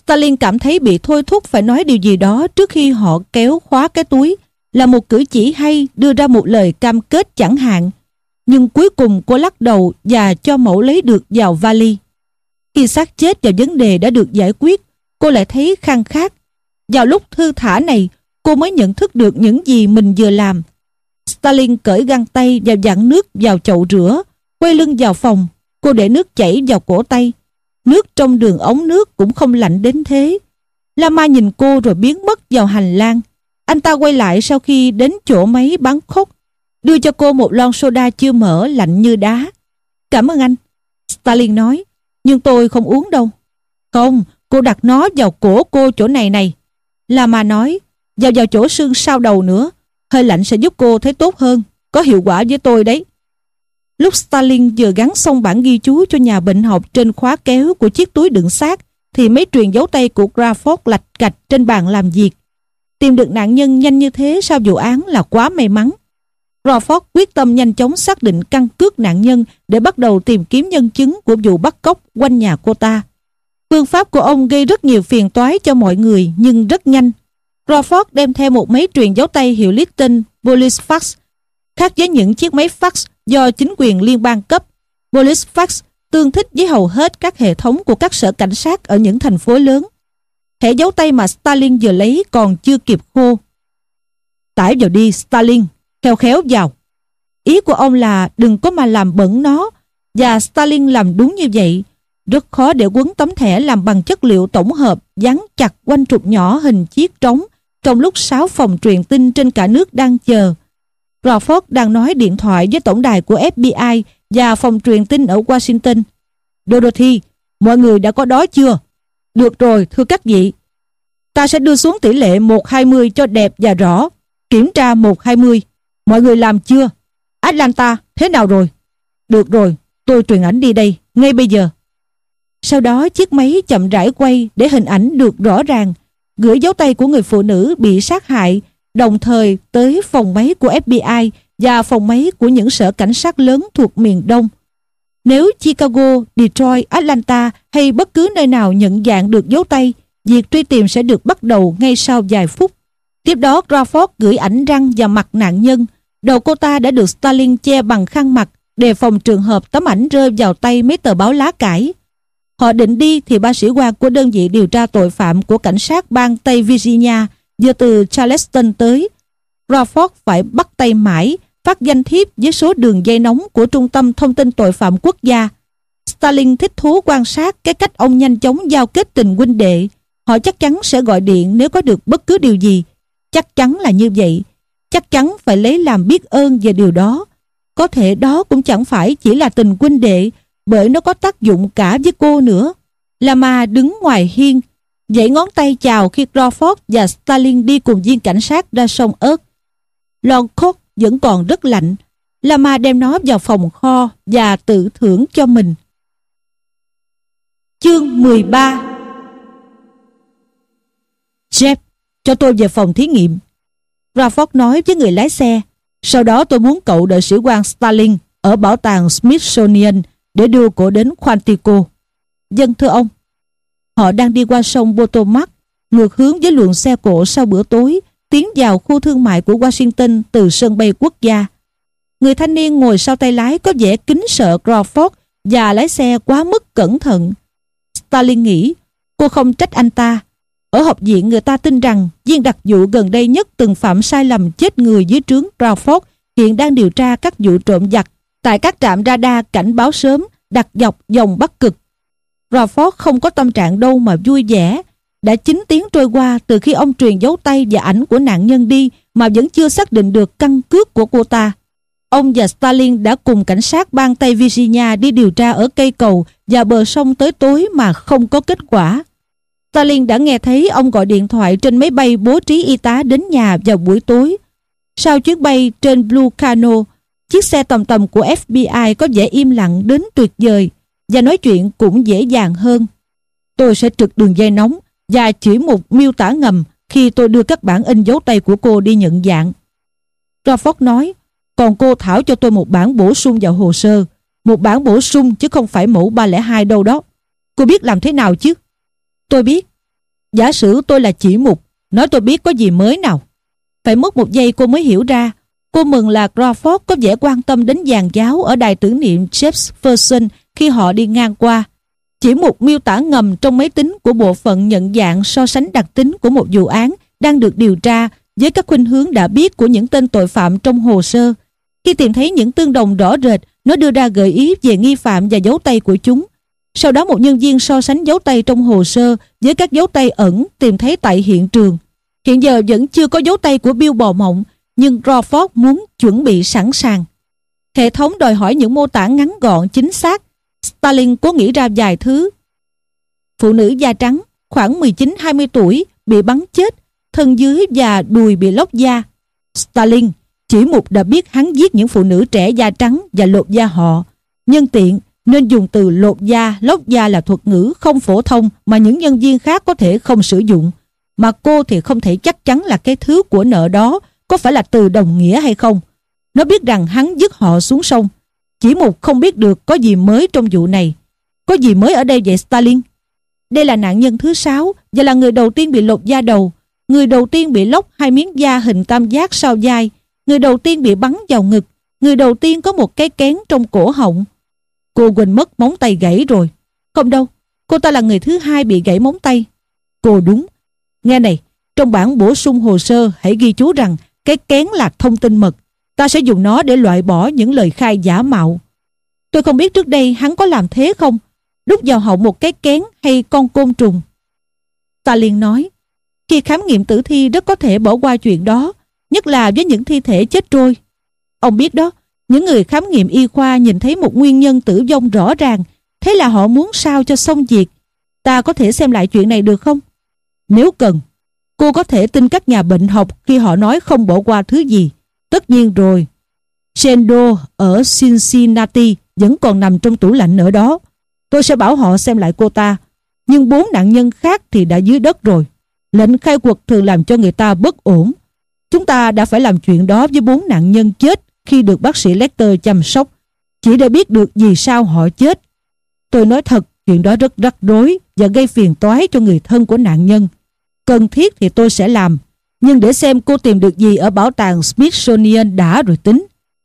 Stalin cảm thấy bị thôi thúc phải nói điều gì đó trước khi họ kéo khóa cái túi, là một cử chỉ hay đưa ra một lời cam kết chẳng hạn. Nhưng cuối cùng cô lắc đầu và cho mẫu lấy được vào vali. Khi xác chết và vấn đề đã được giải quyết, cô lại thấy khang khát. Vào lúc thư thả này, cô mới nhận thức được những gì mình vừa làm. Stalin cởi găng tay và dặn nước vào chậu rửa, quay lưng vào phòng. Cô để nước chảy vào cổ tay. Nước trong đường ống nước cũng không lạnh đến thế. Lama nhìn cô rồi biến mất vào hành lang. Anh ta quay lại sau khi đến chỗ máy bán khốc, đưa cho cô một lon soda chưa mở lạnh như đá. Cảm ơn anh, Stalin nói, nhưng tôi không uống đâu. Không, cô đặt nó vào cổ cô chỗ này này. Lama nói, vào vào chỗ xương sau đầu nữa. Hơi lạnh sẽ giúp cô thấy tốt hơn, có hiệu quả với tôi đấy. Lúc Stalin vừa gắn xong bản ghi chú cho nhà bệnh học trên khóa kéo của chiếc túi đựng xác, thì mấy truyền dấu tay của Crawford lạch cạch trên bàn làm việc. Tìm được nạn nhân nhanh như thế sau vụ án là quá may mắn. Crawford quyết tâm nhanh chóng xác định căn cước nạn nhân để bắt đầu tìm kiếm nhân chứng của vụ bắt cóc quanh nhà cô ta. Phương pháp của ông gây rất nhiều phiền toái cho mọi người nhưng rất nhanh. Crawford đem theo một máy truyền dấu tay hiệu Litton Police-Fax. Khác với những chiếc máy fax do chính quyền liên bang cấp, Police-Fax tương thích với hầu hết các hệ thống của các sở cảnh sát ở những thành phố lớn. Thẻ dấu tay mà Stalin vừa lấy còn chưa kịp khô. Tải vào đi Stalin, khéo khéo vào. Ý của ông là đừng có mà làm bẩn nó, và Stalin làm đúng như vậy. Rất khó để quấn tấm thẻ làm bằng chất liệu tổng hợp dán chặt quanh trục nhỏ hình chiếc trống trong lúc sáu phòng truyền tin trên cả nước đang chờ. Crawford đang nói điện thoại với tổng đài của ép bê i và phòng truyền tin ở Washington. Dorothy, mọi người đã có đói chưa? Được rồi, thưa các vị. Ta sẽ đưa xuống tỷ lệ một hai mươi cho đẹp và rõ. Kiểm tra một hai mươi. Mọi người làm chưa? Atlanta, thế nào rồi? Được rồi, tôi truyền ảnh đi đây, ngay bây giờ. Sau đó chiếc máy chậm rãi quay để hình ảnh được rõ ràng, gửi dấu tay của người phụ nữ bị sát hại, đồng thời tới phòng máy của ép bê i và phòng máy của những sở cảnh sát lớn thuộc miền Đông. Nếu Chicago, Detroit, Atlanta hay bất cứ nơi nào nhận dạng được dấu tay, việc truy tìm sẽ được bắt đầu ngay sau vài phút. Tiếp đó Crawford gửi ảnh răng và mặt nạn nhân. Đầu cô ta đã được Stalin che bằng khăn mặt, đề phòng trường hợp tấm ảnh rơi vào tay mấy tờ báo lá cải. Họ định đi thì ba sĩ quan của đơn vị điều tra tội phạm của cảnh sát bang Tây Virginia vừa từ Charleston tới. Crawford phải bắt tay mãi, phát danh thiếp với số đường dây nóng của Trung tâm Thông tin Tội phạm Quốc gia. Stalin thích thú quan sát cái cách ông nhanh chóng giao kết tình huynh đệ. Họ chắc chắn sẽ gọi điện nếu có được bất cứ điều gì. Chắc chắn là như vậy. Chắc chắn phải lấy làm biết ơn về điều đó. Có thể đó cũng chẳng phải chỉ là tình huynh đệ, bởi nó có tác dụng cả với cô nữa. Lama đứng ngoài hiên, giãy ngón tay chào khi Crawford và Stalin đi cùng viên cảnh sát ra sông ớt. Lon coat vẫn còn rất lạnh. Lama đem nó vào phòng kho và tự thưởng cho mình. Chương mười ba. Jeff, cho tôi về phòng thí nghiệm, Crawford nói với người lái xe. Sau đó tôi muốn cậu đợi sĩ quan Stalin ở bảo tàng Smithsonian để đưa cổ đến Quantico. Vâng thưa ông. Họ đang đi qua sông Potomac, ngược hướng với luồng xe cộ sau bữa tối, tiến vào khu thương mại của Washington từ sân bay quốc gia. Người thanh niên ngồi sau tay lái có vẻ kính sợ Crawford và lái xe quá mức cẩn thận. Stalin nghĩ cô không trách anh ta. Ở học viện người ta tin rằng viên đặc vụ gần đây nhất từng phạm sai lầm chết người dưới trướng Crawford hiện đang điều tra các vụ trộm giật tại các trạm radar cảnh báo sớm đặt dọc dòng Bắc Cực. Crawford không có tâm trạng đâu mà vui vẻ. Đã chín tiếng trôi qua từ khi ông truyền dấu tay và ảnh của nạn nhân đi mà vẫn chưa xác định được căn cước của cô ta. Ông và Stalin đã cùng cảnh sát bang Tây Virginia đi điều tra ở cây cầu và bờ sông tới tối mà không có kết quả. Stalin đã nghe thấy ông gọi điện thoại trên máy bay bố trí y tá đến nhà vào buổi tối. Sau chuyến bay trên Blue Cano, chiếc xe tầm tầm của ép bê i có vẻ im lặng đến tuyệt vời và nói chuyện cũng dễ dàng hơn. Tôi sẽ trực đường dây nóng và chỉ một miêu tả ngầm khi tôi đưa các bản in dấu tay của cô đi nhận dạng. Crawford nói, còn cô thảo cho tôi một bản bổ sung vào hồ sơ. Một bản bổ sung chứ không phải mẫu ba không hai đâu đó. Cô biết làm thế nào chứ? Tôi biết. Giả sử tôi là chỉ mục, nói tôi biết có gì mới nào. Phải mất một giây cô mới hiểu ra. Cô mừng là Crawford có vẻ quan tâm đến dàn giáo ở đài tưởng niệm Jefferson khi họ đi ngang qua. Chỉ một miêu tả ngầm trong máy tính của bộ phận nhận dạng so sánh đặc tính của một vụ án đang được điều tra với các khuynh hướng đã biết của những tên tội phạm trong hồ sơ. Khi tìm thấy những tương đồng rõ rệt, nó đưa ra gợi ý về nghi phạm và dấu tay của chúng. Sau đó một nhân viên so sánh dấu tay trong hồ sơ với các dấu tay ẩn tìm thấy tại hiện trường. Hiện giờ vẫn chưa có dấu tay của Bill bò mộng, nhưng Crawford muốn chuẩn bị sẵn sàng. Hệ thống đòi hỏi những mô tả ngắn gọn chính xác. Stalin cố nghĩ ra vài thứ. Phụ nữ da trắng, khoảng mười chín hai mươi tuổi, bị bắn chết, thân dưới và đùi bị lóc da. Stalin, chỉ mục đã biết hắn giết những phụ nữ trẻ da trắng và lột da họ. Nhân tiện, nên dùng từ lột da, lóc da là thuật ngữ không phổ thông mà những nhân viên khác có thể không sử dụng. Mà cô thì không thể chắc chắn là cái thứ của nợ đó có phải là từ đồng nghĩa hay không. Nó biết rằng hắn dứt họ xuống sông. Chỉ mục không biết được có gì mới trong vụ này. Có gì mới ở đây vậy Stalin? Đây là nạn nhân thứ sáu và là người đầu tiên bị lột da đầu. Người đầu tiên bị lóc hai miếng da hình tam giác sau vai. Người đầu tiên bị bắn vào ngực. Người đầu tiên có một cái kén trong cổ họng. Cô quên mất móng tay gãy rồi. Không đâu, cô ta là người thứ hai bị gãy móng tay. Cô đúng. Nghe này, trong bản bổ sung hồ sơ hãy ghi chú rằng cái kén là thông tin mật. Ta sẽ dùng nó để loại bỏ những lời khai giả mạo. Tôi không biết trước đây hắn có làm thế không? Đút vào họng một cái kén hay con côn trùng? Stalin nói, khi khám nghiệm tử thi rất có thể bỏ qua chuyện đó, nhất là với những thi thể chết trôi. Ông biết đó, những người khám nghiệm y khoa nhìn thấy một nguyên nhân tử vong rõ ràng, thế là họ muốn sao cho xong việc. Ta có thể xem lại chuyện này được không? Nếu cần, cô có thể tin các nhà bệnh học khi họ nói không bỏ qua thứ gì. Tất nhiên rồi. Sendo ở Cincinnati vẫn còn nằm trong tủ lạnh ở đó. Tôi sẽ bảo họ xem lại cô ta. Nhưng bốn nạn nhân khác thì đã dưới đất rồi. Lệnh khai quật thường làm cho người ta bất ổn. Chúng ta đã phải làm chuyện đó với bốn nạn nhân chết khi được bác sĩ Lecter chăm sóc, chỉ để biết được vì sao họ chết. Tôi nói thật, chuyện đó rất rắc rối và gây phiền toái cho người thân của nạn nhân. Cần thiết thì tôi sẽ làm, nhưng để xem cô tìm được gì ở bảo tàng Smithsonian đã rồi tính.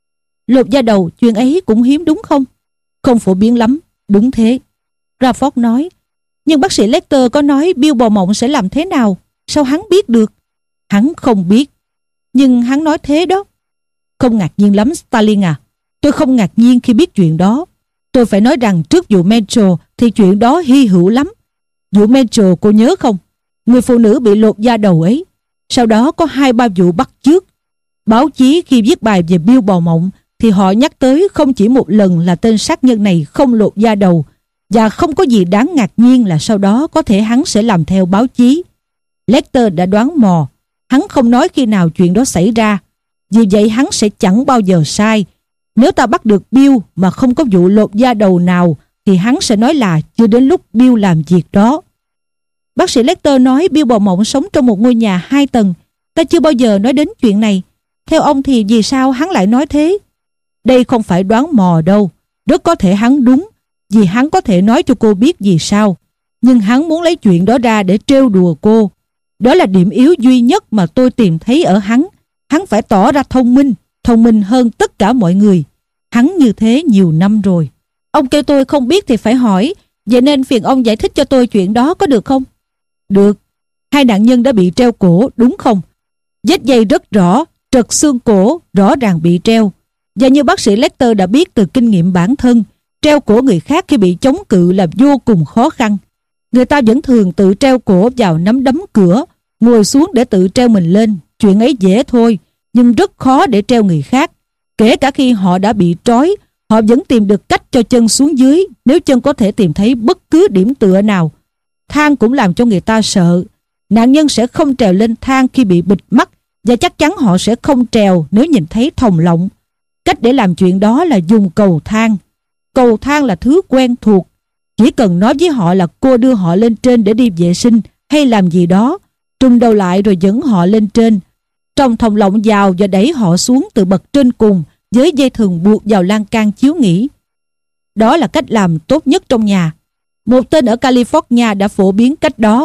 Lột da đầu, chuyện ấy cũng hiếm đúng không? Không phổ biến lắm, đúng thế. Crawford nói, nhưng bác sĩ Lecter có nói Bill bò mộng sẽ làm thế nào? Sao hắn biết được? Hắn không biết, nhưng hắn nói thế đó. Không ngạc nhiên lắm Stalin à. Tôi không ngạc nhiên khi biết chuyện đó. Tôi phải nói rằng trước vụ Metro thì chuyện đó hy hữu lắm. Vụ Metro cô nhớ không? Người phụ nữ bị lột da đầu ấy. Sau đó có hai ba vụ bắt chước. Báo chí khi viết bài về Bill bò mộng thì họ nhắc tới không chỉ một lần là tên sát nhân này không lột da đầu, và không có gì đáng ngạc nhiên là sau đó có thể hắn sẽ làm theo báo chí. Lecter đã đoán mò. Hắn không nói khi nào chuyện đó xảy ra. Vì vậy hắn sẽ chẳng bao giờ sai. Nếu ta bắt được Bill mà không có vụ lột da đầu nào thì hắn sẽ nói là chưa đến lúc Bill làm việc đó. Bác sĩ Lecter nói Bill bò mộng sống trong một ngôi nhà hai tầng. Ta chưa bao giờ nói đến chuyện này. Theo ông thì vì sao hắn lại nói thế? Đây không phải đoán mò đâu. Rất có thể hắn đúng, vì hắn có thể nói cho cô biết vì sao. Nhưng hắn muốn lấy chuyện đó ra để trêu đùa cô. Đó là điểm yếu duy nhất mà tôi tìm thấy ở hắn. Hắn phải tỏ ra thông minh, thông minh hơn tất cả mọi người. Hắn như thế nhiều năm rồi. Ông kêu tôi không biết thì phải hỏi, vậy nên phiền ông giải thích cho tôi chuyện đó có được không? Được. Hai nạn nhân đã bị treo cổ, đúng không? Vết dây rất rõ, trật xương cổ, rõ ràng bị treo. Và như bác sĩ Lecter đã biết từ kinh nghiệm bản thân, treo cổ người khác khi bị chống cự là vô cùng khó khăn. Người ta vẫn thường tự treo cổ vào nắm đấm cửa, ngồi xuống để tự treo mình lên. Chuyện ấy dễ thôi, nhưng rất khó để treo người khác. Kể cả khi họ đã bị trói, họ vẫn tìm được cách cho chân xuống dưới nếu chân có thể tìm thấy bất cứ điểm tựa nào. Thang cũng làm cho người ta sợ. Nạn nhân sẽ không trèo lên thang khi bị bịt mắt, và chắc chắn họ sẽ không trèo nếu nhìn thấy thòng lọng. Cách để làm chuyện đó là dùng cầu thang. Cầu thang là thứ quen thuộc. Chỉ cần nói với họ là cô đưa họ lên trên để đi vệ sinh hay làm gì đó, trùm đầu lại rồi dẫn họ lên trên. Trong thòng lọng vào và đẩy họ xuống từ bậc trên cùng với dây thừng buộc vào lan can chiếu nghỉ. Đó là cách làm tốt nhất trong nhà. Một tên ở California đã phổ biến cách đó.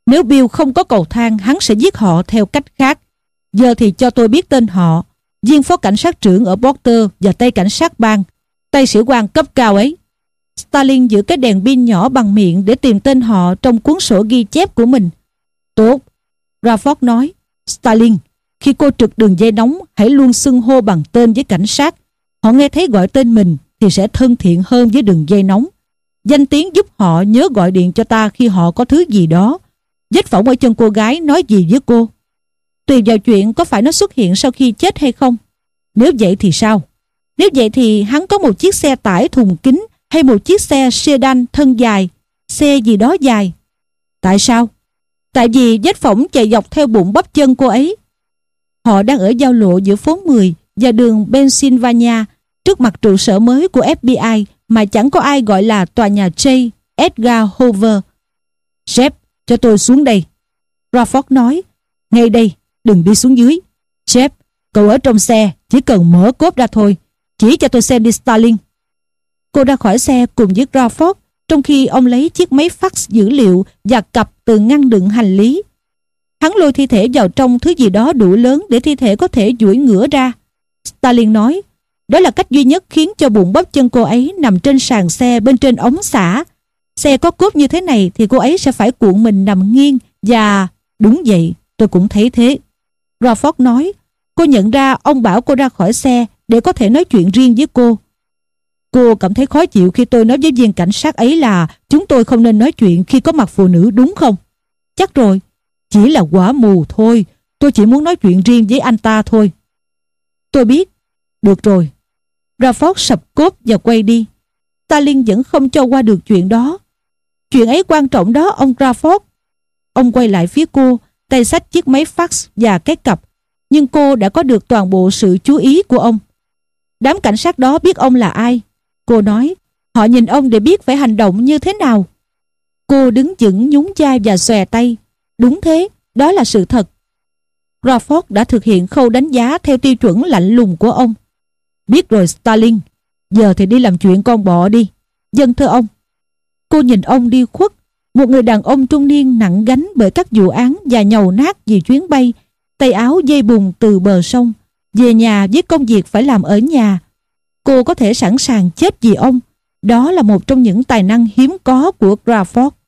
Nếu Bill không có cầu thang, hắn sẽ giết họ theo cách khác. Giờ thì cho tôi biết tên họ, viên phó cảnh sát trưởng ở Porter và tay cảnh sát bang, tay sĩ quan cấp cao ấy. Stalin giữ cái đèn pin nhỏ bằng miệng để tìm tên họ trong cuốn sổ ghi chép của mình. Tốt, Crawford nói. Stalin, khi cô trực đường dây nóng, hãy luôn xưng hô bằng tên với cảnh sát. Họ nghe thấy gọi tên mình thì sẽ thân thiện hơn với đường dây nóng. Danh tiếng giúp họ nhớ gọi điện cho ta khi họ có thứ gì đó. Vết phỏng ở chân cô gái nói gì với cô? Tùy vào chuyện có phải nó xuất hiện sau khi chết hay không. Nếu vậy thì sao? Nếu vậy thì hắn có một chiếc xe tải thùng kính hay một chiếc xe sedan thân dài, xe gì đó dài. Tại sao? Tại vì vết phỏng chạy dọc theo bụng bắp chân cô ấy. Họ đang ở giao lộ giữa phố mười và đường Pennsylvania, trước mặt trụ sở mới của ép bê i mà chẳng có ai gọi là tòa nhà J. Edgar Hoover. Jeff, cho tôi xuống đây, Crawford nói. Ngay đây, đừng đi xuống dưới. Jeff, cậu ở trong xe, chỉ cần mở cốp ra thôi. Chỉ cho tôi xem đi Stalin. Cô ra khỏi xe cùng với Crawford, trong khi ông lấy chiếc máy fax dữ liệu và cặp từ ngăn đựng hành lý. Hắn lôi thi thể vào trong thứ gì đó đủ lớn để thi thể có thể duỗi ngửa ra. Stalin nói, đó là cách duy nhất khiến cho bụng bắp chân cô ấy nằm trên sàn xe bên trên ống xả. Xe có cốp như thế này thì cô ấy sẽ phải cuộn mình nằm nghiêng và... Đúng vậy, tôi cũng thấy thế. Crawford nói, cô nhận ra ông bảo cô ra khỏi xe để có thể nói chuyện riêng với cô. Cô cảm thấy khó chịu khi tôi nói với viên cảnh sát ấy là chúng tôi không nên nói chuyện khi có mặt phụ nữ đúng không? Chắc rồi, chỉ là quả mù thôi. Tôi chỉ muốn nói chuyện riêng với anh ta thôi. Tôi biết. Được rồi. Crawford sập cốp và quay đi. Stalin vẫn không cho qua được chuyện đó. Chuyện ấy quan trọng đó ông Crawford. Ông quay lại phía cô, tay xách chiếc máy fax và cái cặp. Nhưng cô đã có được toàn bộ sự chú ý của ông. Đám cảnh sát đó biết ông là ai. Cô nói, họ nhìn ông để biết phải hành động như thế nào. Cô đứng vững nhún vai và xòe tay. Đúng thế, đó là sự thật. Crawford đã thực hiện khâu đánh giá theo tiêu chuẩn lạnh lùng của ông. Biết rồi Stalin, giờ thì đi làm chuyện con bọ đi. Vâng thưa ông. Cô nhìn ông đi khuất, một người đàn ông trung niên nặng gánh bởi các vụ án và nhầu nát vì chuyến bay, tay áo dây bùng từ bờ sông, về nhà với công việc phải làm ở nhà. Cô có thể sẵn sàng chết vì ông. Đó là một trong những tài năng hiếm có của Crawford.